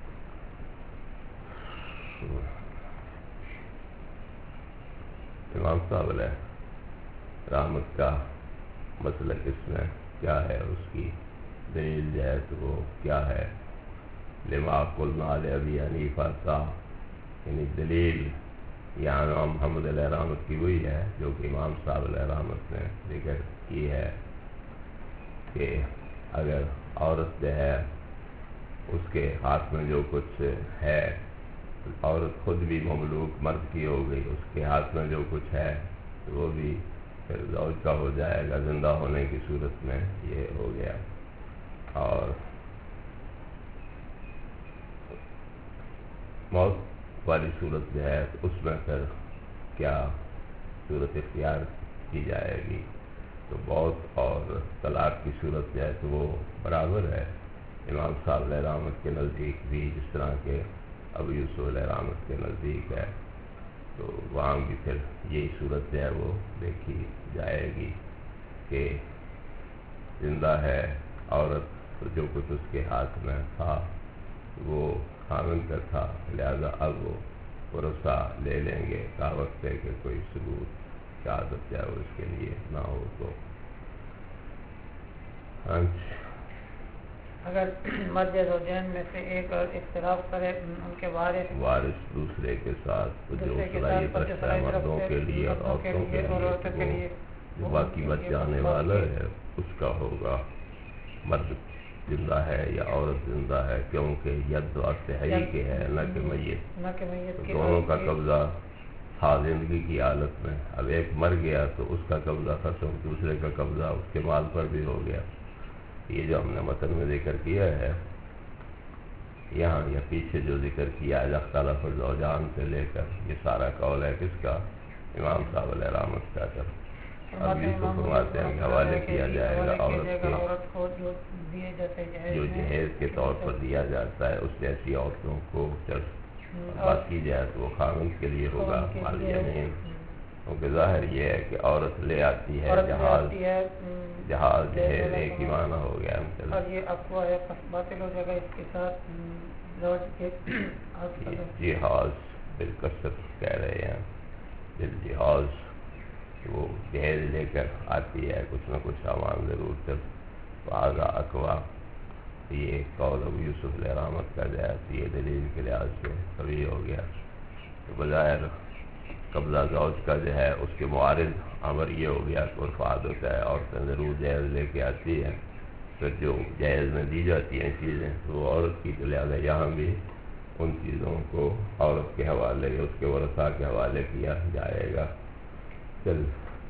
امام صاحب علیہ رحمت کا مسلک اس میں کیا ہے، اس کی دلیل جو ہے تو وہ کیا ہے؟ لما قلنا لأبی حنیفہ کا، یعنی دلیل یہاں امام محمد علیہ رحمت کی وہی ہے جو کہ امام صاحب علیہ رحمت نے ذکر کی ہے کہ اگر عورت جو ہے اس کے ہاتھ میں جو کچھ ہے، عورت خود بھی مملوک مرد کی ہو گئی، اس کے ہاتھ میں جو کچھ ہے تو وہ بھی پھر زوج کا ہو جائے گا زندہ ہونے کی صورت میں. یہ ہو گیا. اور موت والی صورت جو ہے تو اس میں پھر کیا صورت اختیار کی جائے گی؟ تو موت اور طلاق کی صورت جو ہے تو وہ برابر ہے امام صاحب علیہ رحمت کے نزدیک بھی، جس طرح کہ ابو یوسف علیہ رحمت کے نزدیک ہے. تو وہاں بھی پھر یہی صورت جو ہے وہ دیکھی جائے گی کہ زندہ ہے عورت تو جو کچھ اس کے ہاتھ میں تھا وہ خاوند کا تھا، لہذا اب وہ ورثہ لے لیں گے کا وقت ہے کہ کوئی ثبوت شہادت جو ہے وہ اس کے لیے نہ ہو. تو اگر مرد زوجین میں سے ایک اختلاف کرے ان کے وارث دوسرے کے ساتھ تو جو صلاحیت رکھتا ہے مردوں کے لیے اور عورتوں کے لیے، جو باقی بچ جانے والا ہے اس کا ہوگا. مرد زندہ ہے یا عورت زندہ ہے، کیونکہ ید واسطے حی کے ہے نہ کہ میت، تو دونوں کا قبضہ تھا زندگی کی حالت میں. اب ایک مر گیا تو اس کا قبضہ ختم، دوسرے کا قبضہ اس کے مال پر بھی ہو گیا. یہ جو ہم نے متن میں ذکر کیا ہے یہاں یا پیچھے جو ذکر کیا ہے اختلاف الزوجان سے لے کر، یہ سارا قول ہے کس کا؟ امام صاحب علیہ رحمت کا. اب یہ تو فرماتے ہیں کہ حوالے کیا جائے گا عورت کو جو جہیز کے طور پر دیا جاتا ہے اس جیسی عورتوں کو. باقی جائے تو وہ خاوند کے لیے ہوگا مال یمین. کیونکہ ظاہر یہ ہے کہ عورت لے آتی ہے جہاز جہیز ایک ہی معنی ہو گیا. اور یہ افواہ ہے باطل ہو جائے گا اس کے ساتھ زوج کے جہاز بالکثر کہہ رہے ہیں، بالجہاز وہ جہیز لے کر آتی ہے، کچھ نہ کچھ سامان ضرور صرف آگا اقوا. یہ قول ابو یوسف علیہ رحمت کا جائے تو یہ دلیل کے لحاظ سے کبھی ہو گیا. تو بظاہر قبضہ زوج کا جو ہے اس کے معارض امر یہ ہو گیا کہ عرف عادت ہے عورتیں ضرور جہیز لے کے آتی ہیں، پھر جو جہیز میں دی جاتی ہیں چیزیں تو وہ عورت کی، تو لہٰذا یہاں بھی ان چیزوں کو عورت کے حوالے یا اس کے ورثاء کے حوالے کیا جائے گا. چل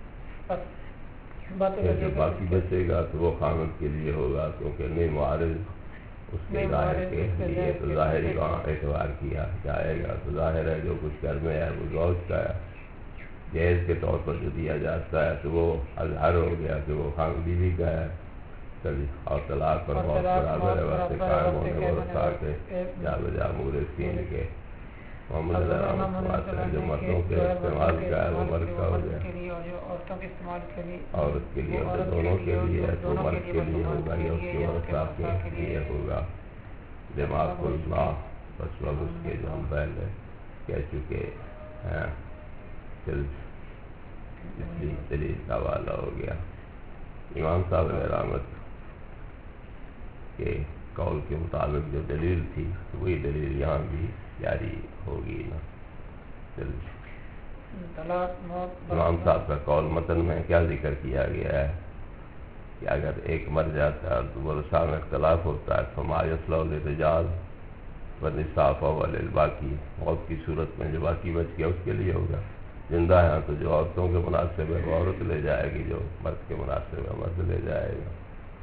جو باقی بچے گا تو وہ خاوند کے لیے ہوگا، کیونکہ نہیں معارض اس کے ظاہر کے لیے تو ظاہری وہاں اعتبار کیا جائے گا. تو ظاہر ہے جو کچھ گھر میں ہے وہ زوج کا ہے، جہیز کے طور پر جو دیا جاتا ہے تو وہ اظہار ہو گیا کہ وہ خاوند بیوی کا ہے. اور طلاق پر موت برابر ہے واسطے قائم ہونے ورثاء کے جا بجا مورثین کے. محمد علیہ رحمت فرماتے ہیں جو مردوں کے استعمال کا ہے وہ مرد کا ہو گیا، عورتوں کے استعمال کے لیے عورت کے لیے اور دونوں کے لیے ہے تو مرد کے لیے ہوگا یا اس کے ورثاء کے لیے ہوگا. دماغ اللہ بس وب اس کے جو ہم پہلے کہہ چکے ہیں دلیل کا حوالہ ہو گیا. امام صاحب علیہ رحمت کے قول کے مطابق جو دلیل تھی وہی دلیل یہاں بھی جاری ہوگی نا. امام صاحب کا قول متن میں کیا ذکر کیا گیا ہے کہ اگر ایک مر جاتا ہے تو ورثہ میں اختلاف ہوتا ہے فما یصلح للرجال والنساء فهو للباقی، موت کی صورت میں جو باقی بچ گیا اس کے لیے ہوگا، زندہ ہے تو جو عورتوں کے مناسب ہے وہ عورت لے جائے گی، جو مرد کے مناسب ہے مرد لے جائے گا۔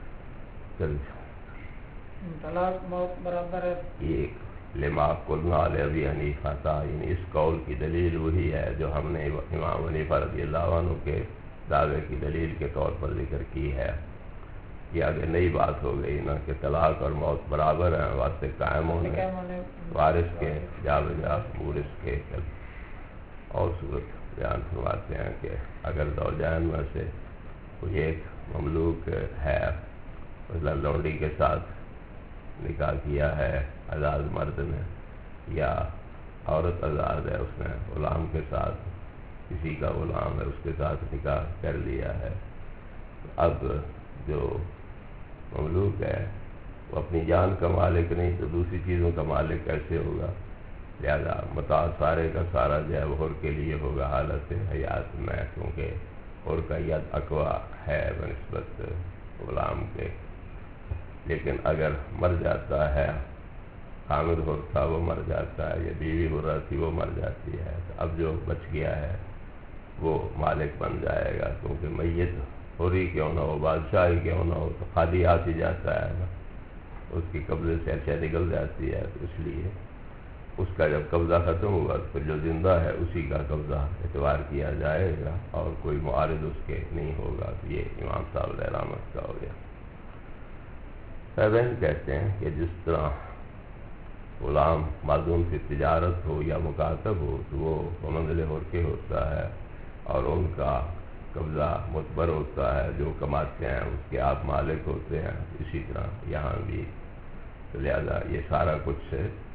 طلاق موت برابر ہے۔ یہ لما قلنا لابی حنیفہ تھا، یعنی اس قول کی دلیل وہی ہے جو ہم نے امام حنیفہ رضی اللہ عنہ کے دعوے کی دلیل کے طور پر ذکر کی ہے۔ یہ آگے نئی بات ہو گئی نا کہ طلاق اور موت برابر ہیں، واسطے قائم ہونے وارث کے جا بجا مورث کے۔ اور صورت بیان فرماتے ہیں کہ اگر زوجین میں سے کوئی ایک مملوک ہے، مثلا لونڈی کے ساتھ نکاح کیا ہے آزاد مرد نے، یا عورت آزاد ہے اس نے غلام کے ساتھ، کسی کا غلام ہے اس کے ساتھ نکاح کر لیا ہے، اب جو مملوک ہے وہ اپنی جان کا مالک نہیں تو دوسری چیزوں کا مالک کیسے ہوگا؟ لہذا متاع سارے کا سارا جو ہے وہ حر کے لیے ہوگا حالت حیات میں، کیونکہ حر کا ید اقوا ہے بنسبت غلام کے۔ لیکن اگر مر جاتا ہے، حامل حر تھا وہ مر جاتا ہے، یا بیوی حرہ تھی وہ مر جاتی ہے، تو اب جو بچ گیا ہے وہ مالک بن جائے گا، کیونکہ میت حری کیوں نہ ہو، بادشاہ ہی کیوں نہ ہو، تو خالی ہاتھ ہی جاتا ہے نا، اس کی قبضے سے اشیاء نکل جاتی ہے، تو اس لیے اس کا جب قبضہ ختم ہوا تو پھر جو زندہ ہے اسی کا قبضہ اعتبار کیا جائے گا اور کوئی معارض اس کے نہیں ہوگا۔ تو یہ امام صاحب علیہ رحمت کا ہو گیا۔ فیضین کہتے ہیں کہ جس طرح غلام معذون کی تجارت ہو یا مکاتب ہو تو وہ بمنزل حر کے ہوتا ہے اور ان کا قبضہ متبر ہوتا ہے، جو کماتے ہیں اس کے آپ مالک ہوتے ہیں، اسی طرح یہاں بھی۔ تو لہذا یہ سارا کچھ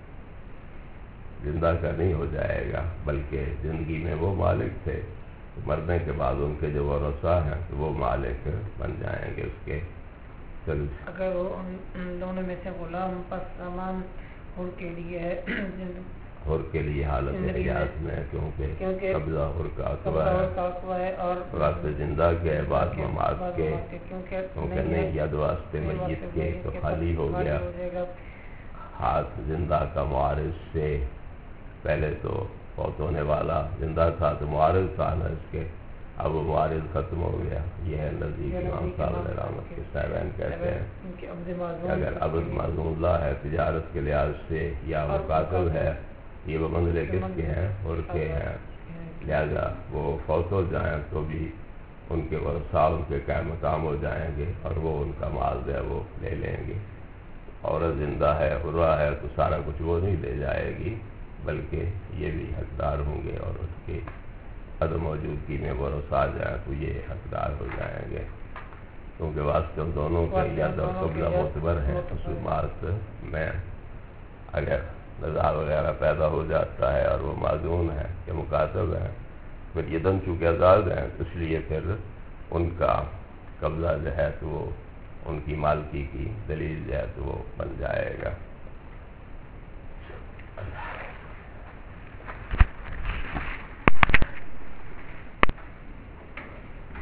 زندہ کا نہیں ہو جائے گا، بلکہ زندگی میں وہ مالک تھے، مرنے کے بعد ان کے جو ورثاء ہیں تو وہ مالک بن جائیں گے اس کے۔ اگر وہ ان دونوں میں سے غلام پس سامان حر کے لیے ہے، حر کے لیے حالت حیات میں، کیونکہ قبضہ حر کا عقوہ ہے اور واسطے زندہ کے بعد ممات کے، کیونکہ نہیں ید واسطے میت کے تو خالی ہو گیا۔ ہاتھ زندہ کا معارض سے پہلے تو فوت ہونے والا زندہ تھا تو معارض تھا نا اس کے، اب وہ معارض ختم ہو گیا۔ یہ ہے نزدیک امام صاحب علیہ رحمت کے صاحبین کہتے ہیں کہ اگر عبد معذون اللہ ہے تجارت کے لحاظ سے یا مکاتب ہے، یہ وہ منزلے کس کے ہیں؟ حر کے ہیں، لہذا وہ فوت ہو جائیں تو بھی ان کے ورثاء ان کے قائم مقام ہو جائیں گے اور وہ ان کا مال جو ہے وہ لے لیں گے۔ عورت زندہ ہے حرہ ہے تو سارا کچھ وہ نہیں لے جائے گی، بلکہ یہ بھی حقدار ہوں گے، اور اس کی عدم موجودگی میں وہ ورثاء جائیں تو یہ حقدار ہو جائیں گے، کیونکہ واسطے دونوں کے ید اور قبضہ معتبر ہیں۔ خصومات میں اگر نزاع وغیرہ پیدا ہو جاتا ہے اور وہ معذون ہے یا مکاتب ہیں، پھر یہ دن چونکہ آزاد ہیں اس لیے پھر ان کا قبضہ جو ہے تو وہ ان کی مالکی کی دلیل جو ہے تو وہ بن جائے گا۔